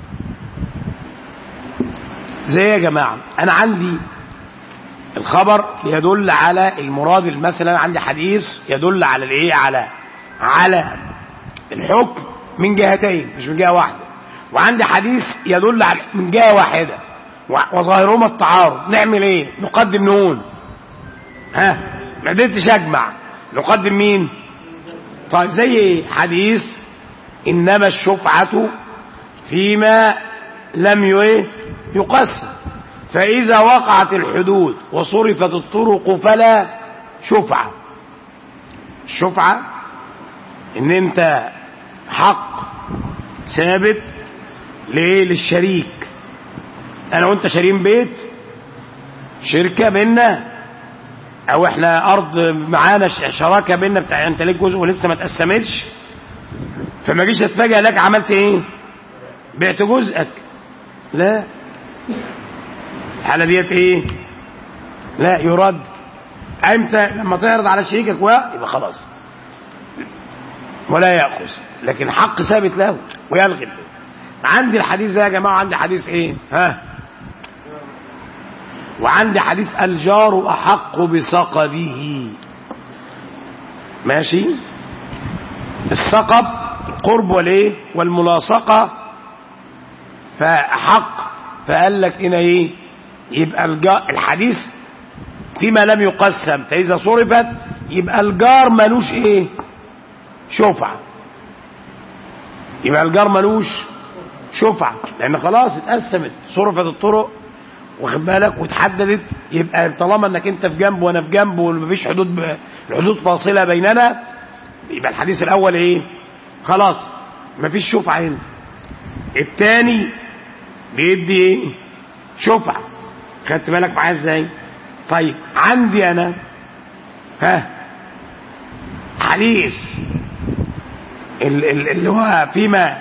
زي يا جماعة، انا عندي الخبر يدل على المراد، مثلا عندي حديث يدل على الايه؟ على الحكم من جهتين مش من جهة واحدة، وعندي حديث يدل على من جهة واحدة وظاهرهما التعارض. نعمل ايه؟ نقدم نقول ما قدرتش اجمع، نقدم مين؟ طيب زي حديث انما الشفعة فيما لم يقسم، فاذا وقعت الحدود وصرفت الطرق فلا شفعة. الشفعة ان انت حق ثابت للشريك، انا وانت شارين بيت، شركة بينا، او احنا ارض معانا شراكه بينا، بتاع انت ليك جزء ولسه ما اتقسمتش، فما جيش اتفاجئ لك عملت ايه؟ بعت جزءك. لا، الحاله ديت ايه؟ لا يرد. امتى؟ لما تعرض على شريكك يبقى خلاص ولا ياخذ، لكن حق ثابت له ويلغي. عندي الحديث ده يا جماعه، عندي حديث ايه؟ وعندي حديث الجار أحق بثقبه. ماشي؟ الثقب القرب والايه؟ والملاصقة، فأحق. فقال لك هنا ايه؟ يبقى الحديث فيما لم يقسم، فإذا صرفت يبقى الجار ملوش ايه؟ شفعة. يبقى الجار ملوش شفعة، لأن خلاص اتقسمت، صرفت الطرق واخد بالك وتحددت. يبقى طالما انك انت في جنب وانا في جنب ومفيش الحدود فاصله بيننا، يبقى الحديث الاول ايه؟ خلاص مفيش شفعه هنا. الثاني بيدي ايه؟ شفعه. خدت بالك معايا ازاي؟ طيب عندي انا حديث اللي هو فيما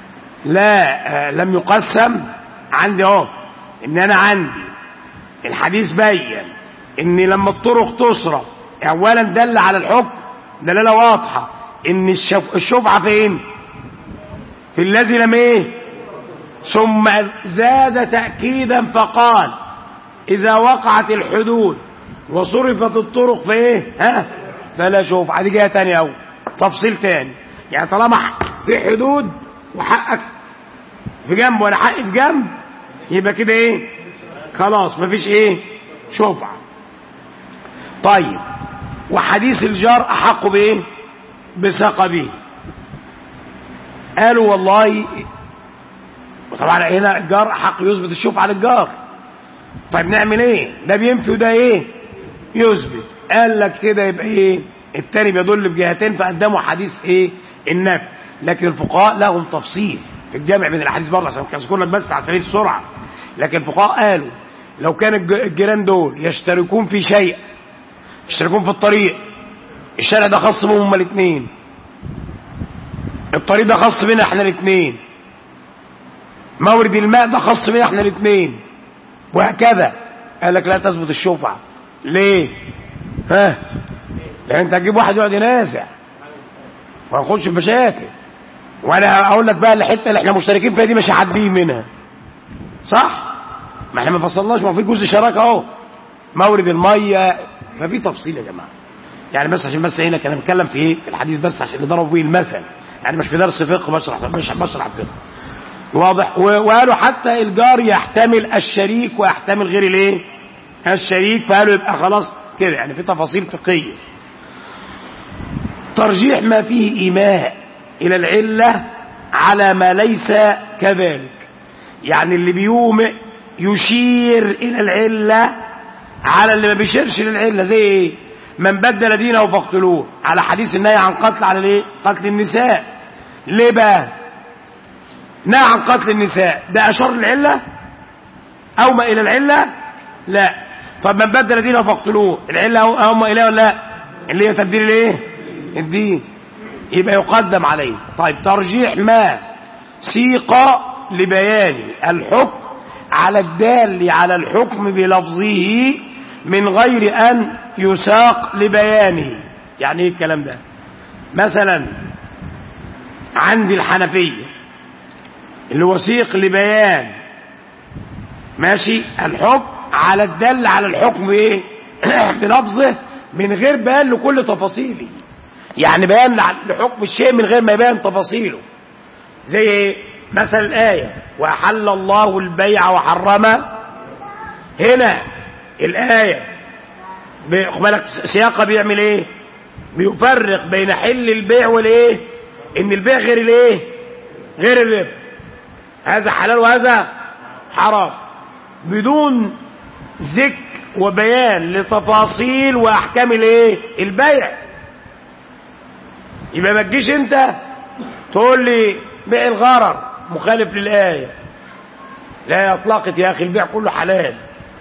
لم يقسم، عندي ان انا عندي الحديث بين ان لما الطرق تصرف اولا دل على الحكم دلاله واضحه ان الشفعه فين؟ في الذي لم ايه؟ ثم زاد تاكيدا فقال إذا وقعت الحدود وصرفت الطرق في إيه؟ فلا شفعة. دي جهة تانية أو تفصيل تاني. يعني طالما في حدود وحقك في جنب ولا حق في جنب يبقى كده إيه؟ خلاص مفيش إيه؟ شفعة. طيب وحديث الجار أحق بإيه؟ بسقبه. قالوا والله طبعا هنا الجار أحق يثبت الشفعة للجار. طيب نعمل ايه؟ ده بينفي وده ايه؟ يثبت. قال لك كده يبقى ايه؟ التاني بيدل بجهتين فقدموا حديث ايه؟ النفي. لكن الفقهاء لهم تفصيل في الجامع بين الاحاديث برضه عشان اذكر لك بس على سبيل السرعه. لكن الفقهاء قالوا لو كان الجيران دول يشتركون في شيء، يشتركون في الطريق، الشارع ده خاص بهم هما الاثنين، الطريق ده خاص بينا احنا الاثنين، مورد الماء ده خاص بينا احنا الاثنين، وهكذا. قال لك لا تثبت الشفعة. ليه؟ لان انت هتجيب واحد يقعد ينازع وهنخش في مشاكل، وانا اقول لك بقى الحته اللي احنا مشتركين فيها دي مش هعديه منها، صح؟ ما احنا ما فصلناش، ما في جزء شراكه اهو، مورد الميه، ففي تفصيل يا جماعه. يعني بس عشان بس هنا كان بتكلم في ايه؟ في الحديث بس عشان اللي ضربوا بيه المثل، يعني مش في درس فقه بشرح فقه. واضح. وقالوا حتى الجار يحتمل الشريك ويحتمل غير الايه؟ الشريك، فقالوا يبقى خلاص كده، يعني في تفاصيل فقهيه. ترجيح ما فيه ايماء الى العله على ما ليس كذلك. يعني اللي بيومئ يشير الى العله على اللي ما بيشيرش للعله. زي ايه؟ من بدل دينه فاقتلوه، على حديث النهي عن قتل على الايه؟ قتل النساء. ليه بقى نهى عن قتل النساء؟ ده اشار للعله او ما الى العله؟ لا. طب من بدل دينه فاقتلوه، العله او ما اليه ولا لا؟ اللي هي تبديل الايه؟ الدين، يبقى يقدم عليه. طيب ترجيح ما سيق لبيان الحكم على الدال على الحكم بلفظه من غير ان يساق لبيانه. يعني ايه الكلام ده؟ مثلا عندي الحنفيه اللي هو سيق لبيان ماشي الحكم على الدل على الحكم بايه؟ بلفظه من غير بيان لكل تفاصيله. يعني بيان لحكم الشيء من غير ما يبين تفاصيله. زي ايه؟ مثلا الايه واحل الله البيع وحرم. هنا الايه بالك سياقها بيعمل ايه؟ بيفرق بين حل البيع والايه؟ ان البيع غير الايه؟ غير الربا، هذا حلال وهذا حرام، بدون ذكر وبيان لتفاصيل واحكام الايه؟ البيع. يبقى ما تجيش انت تقول لي بيع الغرر مخالف للايه، لا اطلقت يا اخي، البيع كله حلال.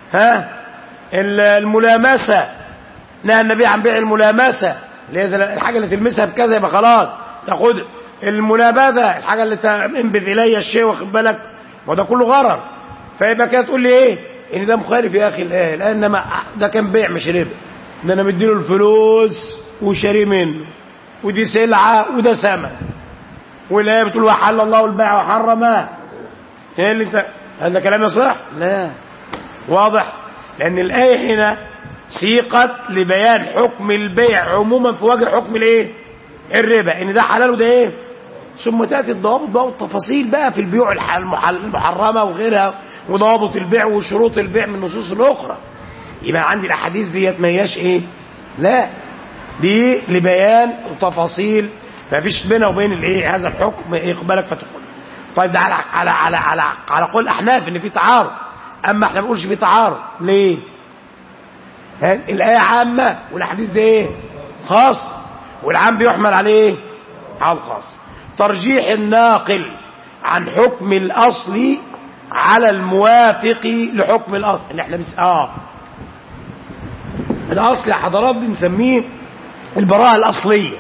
الملامسه نهى النبي عن بيع الملامسه، الحاجه اللي تلمسها بكذا يبقى خلاص تاخدها. المنابذه الحاجه اللي تنبذ الي الشيء، واخد بالك، وده كله غرر. فيبقى كده تقول لي ايه؟ ان ده مخالف يا اخي الايه، لان ده كان بيع مش ربا، ده انا مديله الفلوس وشاريه منه، ودي سلعه وده ثمن، والايه بتقول وحل الله البيع وحرمه. ايه اللي انت هذا كلام يصح؟ لا. واضح؟ لان الايه هنا سيقت لبيان حكم البيع عموما في وجه حكم الايه؟ الربا، ان ده حلال وده ايه؟ ثم تاتي الضوابط بقى والتفاصيل بقى في البيوع المحرمه وغيرها، وضوابط البيع وشروط البيع من النصوص الاخرى. يبقى عندي الاحاديث ديت ما هياش ايه؟ لا، دي لبيان وتفاصيل، ما فيش بينه وبين الايه؟ هذا الحكم يقبلك فتقول. طيب ده على قول الاحناف ان في تعارض، اما احنا ما بنقولش في تعارض. ليه؟ الايه عامه والاحاديث دي ايه؟ خاص، والعام بيحمل عليه على الخاص. ترجيح الناقل عن حكم الاصل على الموافق لحكم الاصل. اللي احنا الاصل يا حضرات بنسميه البراءه الاصليه.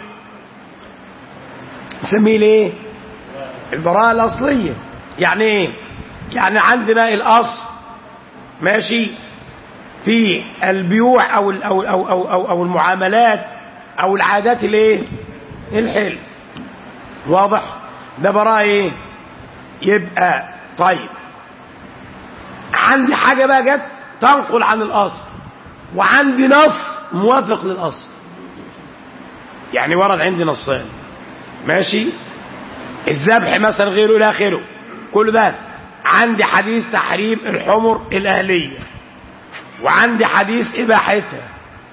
نسميه ليه؟ البراءه الاصليه. يعني ايه؟ يعني عندنا الاصل ماشي في البيوع او المعاملات او العادات الايه؟ الحل. واضح؟ ده براءه ايه؟ يبقى طيب عندي حاجه بقى جت تنقل عن الأصل، وعندي نص موافق للأصل. يعني ورد عندي نصين ماشي، الذبح مثلا غيره إلى آخره، كل ده عندي حديث تحريم الحمر الأهلية، وعندي حديث إباحتها.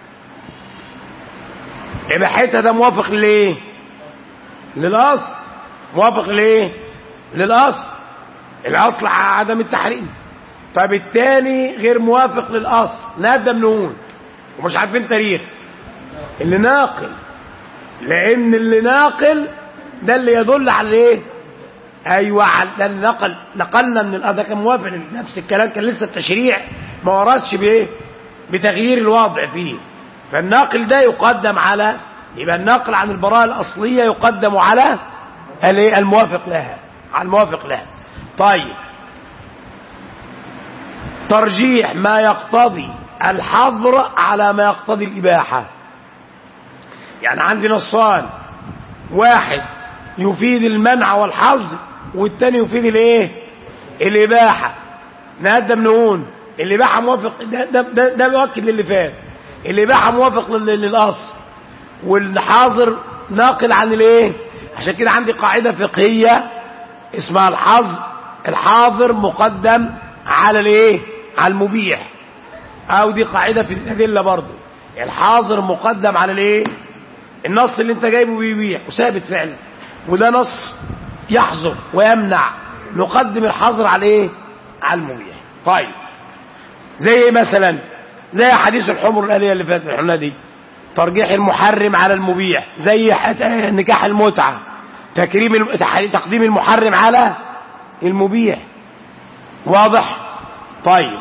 إباحتها ده موافق ليه؟ للأصل. موافق ليه؟ للأصل. الأصل عدم التحريم، فبالتالي غير موافق للأصل. نقدم نقول ومش عارفين تاريخ اللي ناقل، لأن اللي ناقل ده اللي يدل على ايه؟ ايوه، على ده اللي نقلنا من ده كان موافق نفس الكلام، كان لسه التشريع ما وردش بايه؟ بتغيير الوضع فيه. فالناقل ده يقدم على، يبقى النقل عن البراءة الأصلية يقدم على الموافق لها، على الموافق لها. طيب، ترجيح ما يقتضي الحظر على ما يقتضي الإباحة. يعني عندي نصان، واحد يفيد المنع والحظر، والتاني يفيد الايه؟ الإباحة. نقدم نقول الإباحة موافق، ده بيؤكد للي فات، الإباحة موافق للأصل، والحاظر ناقل عن الايه؟ عشان كده عندي قاعدة فقهية اسمها الحاظر مقدم على الايه؟ على المبيح. او دي قاعدة في الأدلة برضو، الحاظر مقدم على الايه؟ النص اللي انت جايبه بيبيح وثابت فعلا، وده نص يحظر ويمنع، نقدم الحظر على ايه؟ على المبيح. طيب، زي ايه مثلا؟ زي حديث الحمر الآلية اللي فاتت الحملة دي، ترجيح المحرم على المبيح. زي نكاح المتعة، تقديم المحرم على المبيح. واضح؟ طيب،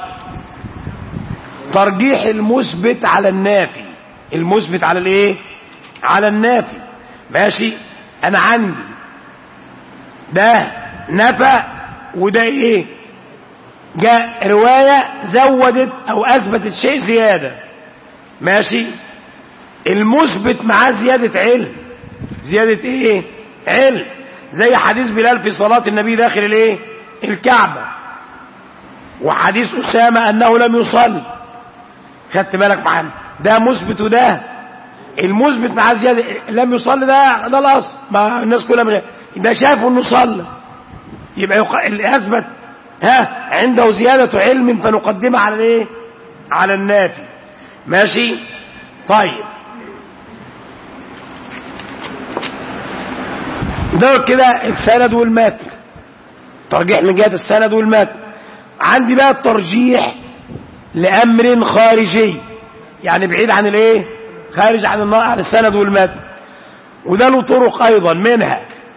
ترجيح المثبت على النافي. المثبت على الايه؟ على النافي. ماشي، انا عندي ده نفى وده ايه؟ جاء رواية زودت او اثبتت شيء زيادة. ماشي، المثبت معاه زيادة علم. زيادة ايه؟ علم. زي حديث بلال في صلاة النبي داخل الايه؟ الكعبة، وحديث أسامة انه لم يصلي. خدت بالك معانا؟ ده مثبت وده المثبت معاه زيادة. لم يصلي ده الاصل، ما الناس كلها ده شافوا انه صلى، يبقى اللي اثبت عنده زيادة علم فنقدمها على الايه؟ على النافي. ماشي. طيب، ده كده السند والمتن، ترجيح من جهة السند والمتن. عندي بقى الترجيح لأمر خارجي، يعني بعيد عن الايه؟ خارج عن السند والمتن، وده له طرق ايضا، منها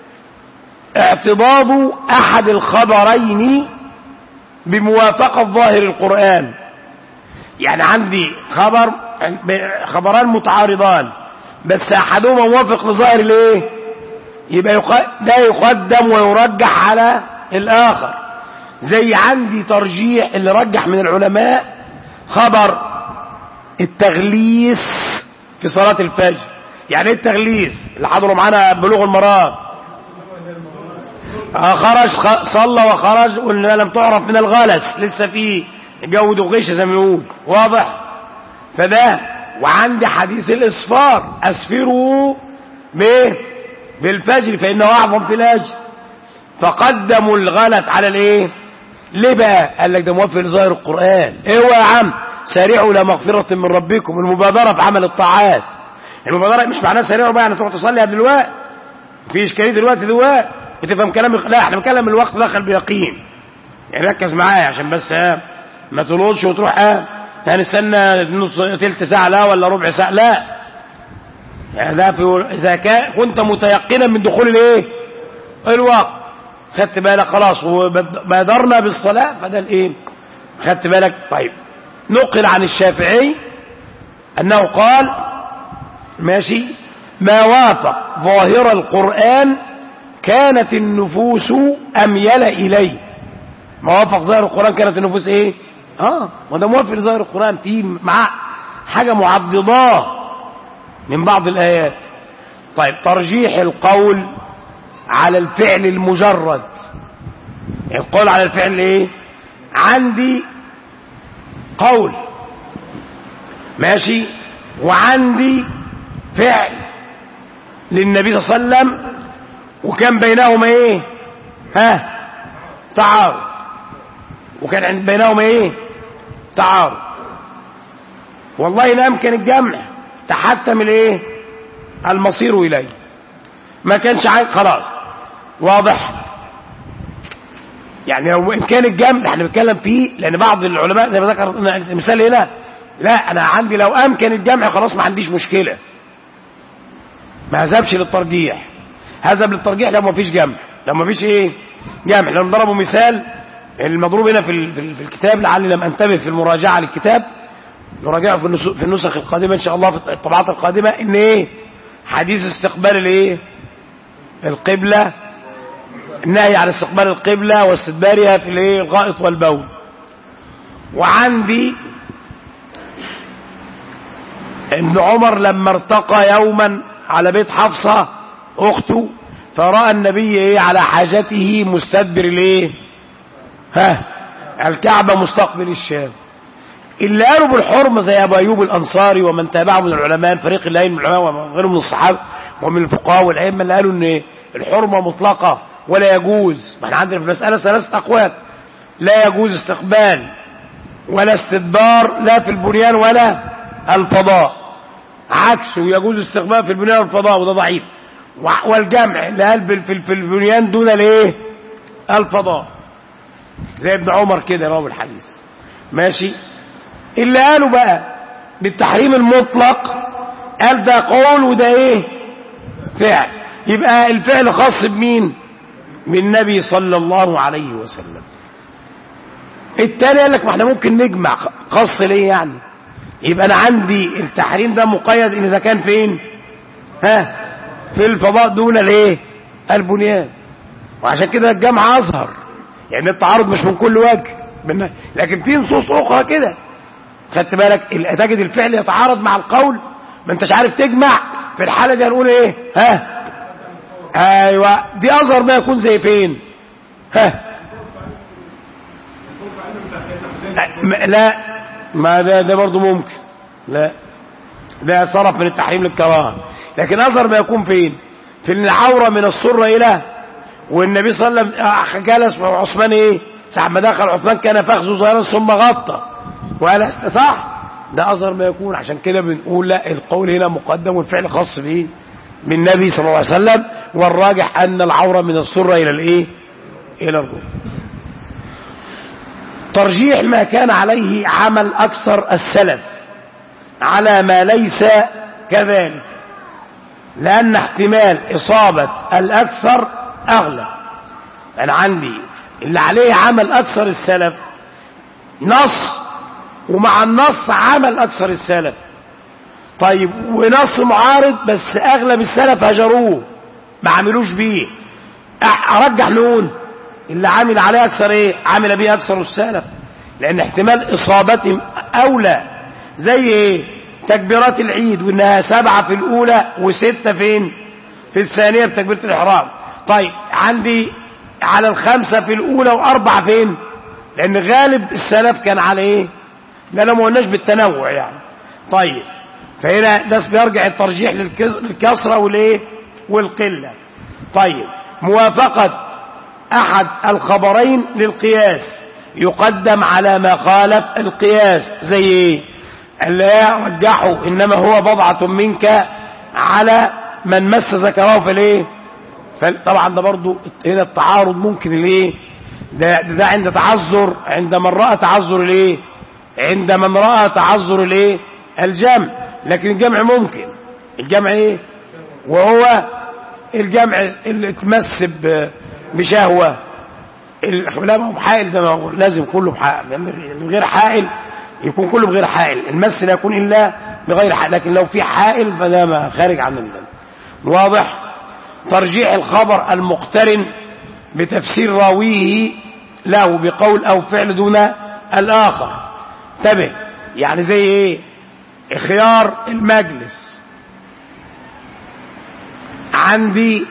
اعتضاد احد الخبرين بموافقة ظاهر القرآن. يعني عندي خبران متعارضان، بس احدهما موافق لظاهر الايه؟ يبقى ده يقدم ويرجح على الاخر. زي عندي ترجيح اللي رجح من العلماء خبر التغليس في صلاة الفجر. يعني ايه التغليس؟ اللي حضروا معانا بلوغ المرام، خرج صلى وخرج، قلنا لم تعرف من الغلس، لسه في جو وغش زي ما بنقول. واضح؟ فده. وعندي حديث الاسفار، اسفروا بالفجر فانه اعظم في الاجر، فقدموا الغلس على الايه؟ ليه بقى؟ قال لك ده موافق لظاهر القرآن. ايه هو يا عم؟ سارعوا الى مغفرة من ربكم. المبادرة في عمل الطاعات. المبادرة مش معناها سارعوا بقى يعني تروح تصلي قبل الوقت، في اشكاليه دلوقتي بتفهم كلام. لا، احنا بنتكلم الوقت دخل بيقين. يعني ركز معايا عشان بس ما تلوطش وتروح هنستنى نص تلت ساعة لا ولا ربع ساعة لا. يعني ده اذا كنت متيقنا من دخول الايه؟ الوقت. خدت بالك؟ خلاص وبادرنا بالصلاة، فده الايه؟ خدت بالك؟ طيب، نقل عن الشافعي انه قال ماشي، ما وافق ظاهر القرآن كانت النفوس اميل اليه. ما وافق ظاهر القرآن كانت النفوس ايه؟ وده موافق لظاهر القرآن، في مع حاجة معضداه من بعض الآيات. طيب، ترجيح القول على الفعل المجرد. القول على الفعل ايه؟ عندي قول ماشي، وعندي فعل للنبي صلى الله عليه وسلم وكان بينهما ايه؟ تعارض. وكان بينهما ايه؟ تعارض. والله إن أمكن الجمع تحتم الايه؟ المصير إليه. ما كانش عايز خلاص، واضح؟ يعني لو إمكان الجمع احنا بنتكلم فيه، لأن بعض العلماء زي ما ذكر المثال هنا، لا أنا عندي لو أمكن الجمع خلاص ما عنديش مشكلة، ما هذبش للترجيح. هذب للترجيح لو ما فيش جمع، لو ما فيش ايه؟ جمع. لو ضربوا مثال المضروب هنا في الكتاب، لعلي لم انتبه في المراجعة للكتاب، نراجعه في النسخ القادمة إن شاء الله، في الطبعات القادمة، إن إيه؟ حديث استقبال الإيه؟ القبلة، النهي عن استقبال القبلة واستدبارها في الإيه؟ الغائط والبول. وعندي ابن عمر لما ارتقى يوما على بيت حفصة أخته، فرأى النبي إيه؟ على حاجته مستدبر الإيه؟ الكعبة مستقبل الشام. اللي قالوا بالحرمة زي أبو أيوب الأنصاري ومن تابعه من العلماء، فريق الليل من العلماء وغيرهم من الصحابة ومن الفقهاء والأئمة، اللي قالوا إن الحرمة مطلقة ولا يجوز. ما احنا عندنا في المسألة 3 أقوال: لا يجوز استقبال ولا استدبار لا في البنيان ولا الفضاء، عكسه يجوز استقبال في البنيان والفضاء، وده ضعيف. والجمع اللي قال في البنيان دون الايه؟ الفضاء، زي ابن عمر كده راوي الحديث. ماشي. اللي قالوا بقى بالتحريم المطلق قال ده قول وده ايه؟ فعل. يبقى الفعل خاص بمين؟ بالنبي صلى الله عليه وسلم. التاني قال لك ما احنا ممكن نجمع، خاص ليه يعني؟ يبقى انا عندي التحريم ده مقيد ان اذا كان فين؟ في الفضاء دون الايه؟ البنيان. وعشان كده الجمع اظهر، يعني التعارض مش من كل وجه، لكن في نصوص اخرى كده خدت بالك تجد الفعل يتعارض مع القول، ما انتش عارف تجمع. في الحالة دي هنقول ايه؟ ايوه، دي اظهر ما يكون زي فين؟ لا، ما ده برضو ممكن، لا ده صرف من التحريم للكراهه. لكن اظهر ما يكون فين؟ في العوره من السره الى، والنبي صلى الله عليه وسلم جلس مع عثمان ايه؟ ساعة ما دخل عثمان كان فخذه ظاهرا ثم غطى وقال صح، ده اظهر ما يكون. عشان كده بنقول لا، القول هنا مقدم والفعل خاص بايه؟ بالنبي صلى الله عليه وسلم. والراجح ان العوره من السره الى الايه؟ الى الركبه. ترجيح ما كان عليه عمل اكثر السلف على ما ليس كذلك، لان احتمال اصابه الاكثر اغلب. انا عندي اللي عليه عمل اكثر السلف نص، ومع النص عمل اكثر السلف، طيب ونص معارض بس اغلب السلف هجروه ما عملوش بيه، ارجح نقول اللي عامل عليه اكثر ايه؟ عمل بيه اكثر السلف، لان احتمال اصابتهم اولى. زي ايه؟ تكبيرات العيد، وانها 7 في الاولى و6 فين؟ في الثانيه بتكبيره الاحرام. طيب عندي على 5 في الاولى و4 فين؟ لان غالب السلف كان على ايه؟ لا ما قلناش بالتنوع يعني. طيب فهنا ده بيرجع الترجيح للكثره والايه؟ والقله. طيب موافقه احد الخبرين للقياس يقدم على ما خالف القياس، زي ايه؟ اللي رجحوا انما هو بضعه منك على من مس ذكره في الايه؟ طبعا ده برضو هنا التعارض ممكن الايه؟ ده عند تعذر، عند من راى تعذر الايه؟ عند من راى تعذر الايه؟ الجمع. لكن الجمع ممكن، الجمع ايه؟ وهو الجمع اللي تمس بشهوه. لا ما هو بحائل، ده لازم كله بحائل، من غير حائل يكون كله بغير حائل. المس لا يكون الا بغير حائل، لكن لو في حائل فده ما خارج عن الدم. واضح؟ ترجيح الخبر المقترن بتفسير راويه له بقول او فعل دون الاخر. انتبه، يعني زي ايه؟ خيار المجلس. عندي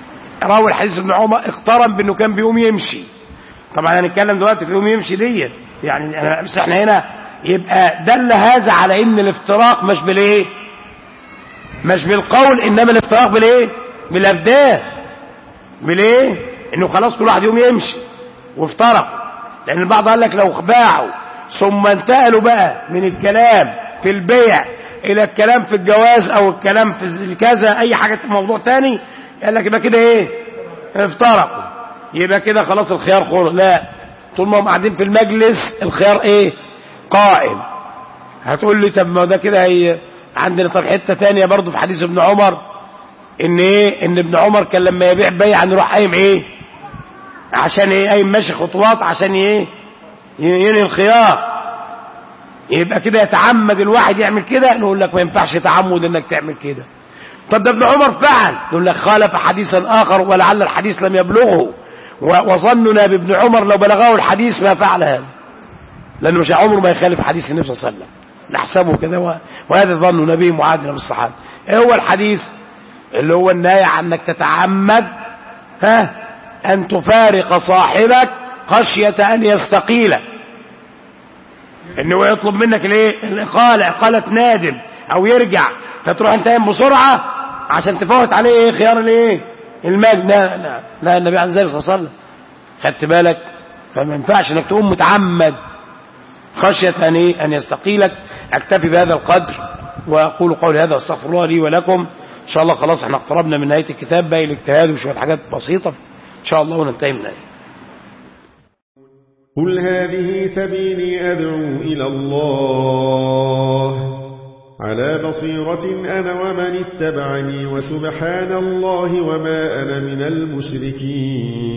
راوي الحديث ابن عمر اقترن بانه كان بيقوم يمشي، طبعا هنتكلم دلوقتي في يوم يمشي ديت يعني بس احنا هنا يبقى دل هذا على ان الافتراق مش بالايه، مش بالقول، انما الافتراق بالايه، بالابدان، بالايه، انه خلاص كل واحد يوم يمشي وافترق. لان البعض قال لك لو باعوا ثم انتقلوا بقى من الكلام في البيع الى الكلام في الجواز او الكلام في كذا اي حاجه موضوع تاني، قال لك يبقى كده ايه، افترقوا، يبقى كده خلاص الخيار خلق. لا، طول ما هم قاعدين في المجلس الخيار ايه، قائم. هتقول لي طب ما ده كده هي عندنا. طب حته ثانيه برضه في حديث ابن عمر، ان ايه، ان ابن عمر كان لما يبيع بيعا يروح قايم ايه، عشان ايه، قايم ماشي خطوات عشان ايه، ينهي الخيار. يبقى كده يتعمد الواحد يعمل كده، نقول لك ما ينفعش تعمد انك تعمل كده. طب ده ابن عمر فعل، نقول لك خالف حديثا اخر ولعل الحديث لم يبلغه، وظننا بابن عمر لو بلغه الحديث ما فعل هذا، لانه مش عمره ما يخالف حديث النبي صلى الله عليه وسلم، نحسبه كده. وهذا ظن نبي معادنا بالصحابه. ايه هو الحديث اللي هو النهي عن انك تتعمد ان تفارق صاحبك خشيه ان يستقيل، انه يطلب منك الايه، اقاله نادم او يرجع، فتروح انت بسرعه عشان تفوت عليه ايه، خيار الايه، المجد. لا النبي عن ذلك صلى الله عليه وسلم، خدت بالك؟ فما ينفعش انك تقوم متعمد خشيه ان ايه، ان يستقيلك. اكتفي بهذا القدر واقول قولي هذا واستغفر الله لي ولكم. ان شاء الله خلاص احنا اقتربنا من نهايه الكتاب، باقي الاجتهاد وشويه حاجات بسيطه ان شاء الله وننتهي من النهايه. قل هذه سبيلي أدعو إلى الله على بصيرة أنا ومن اتبعني وسبحان الله وما أنا من المشركين.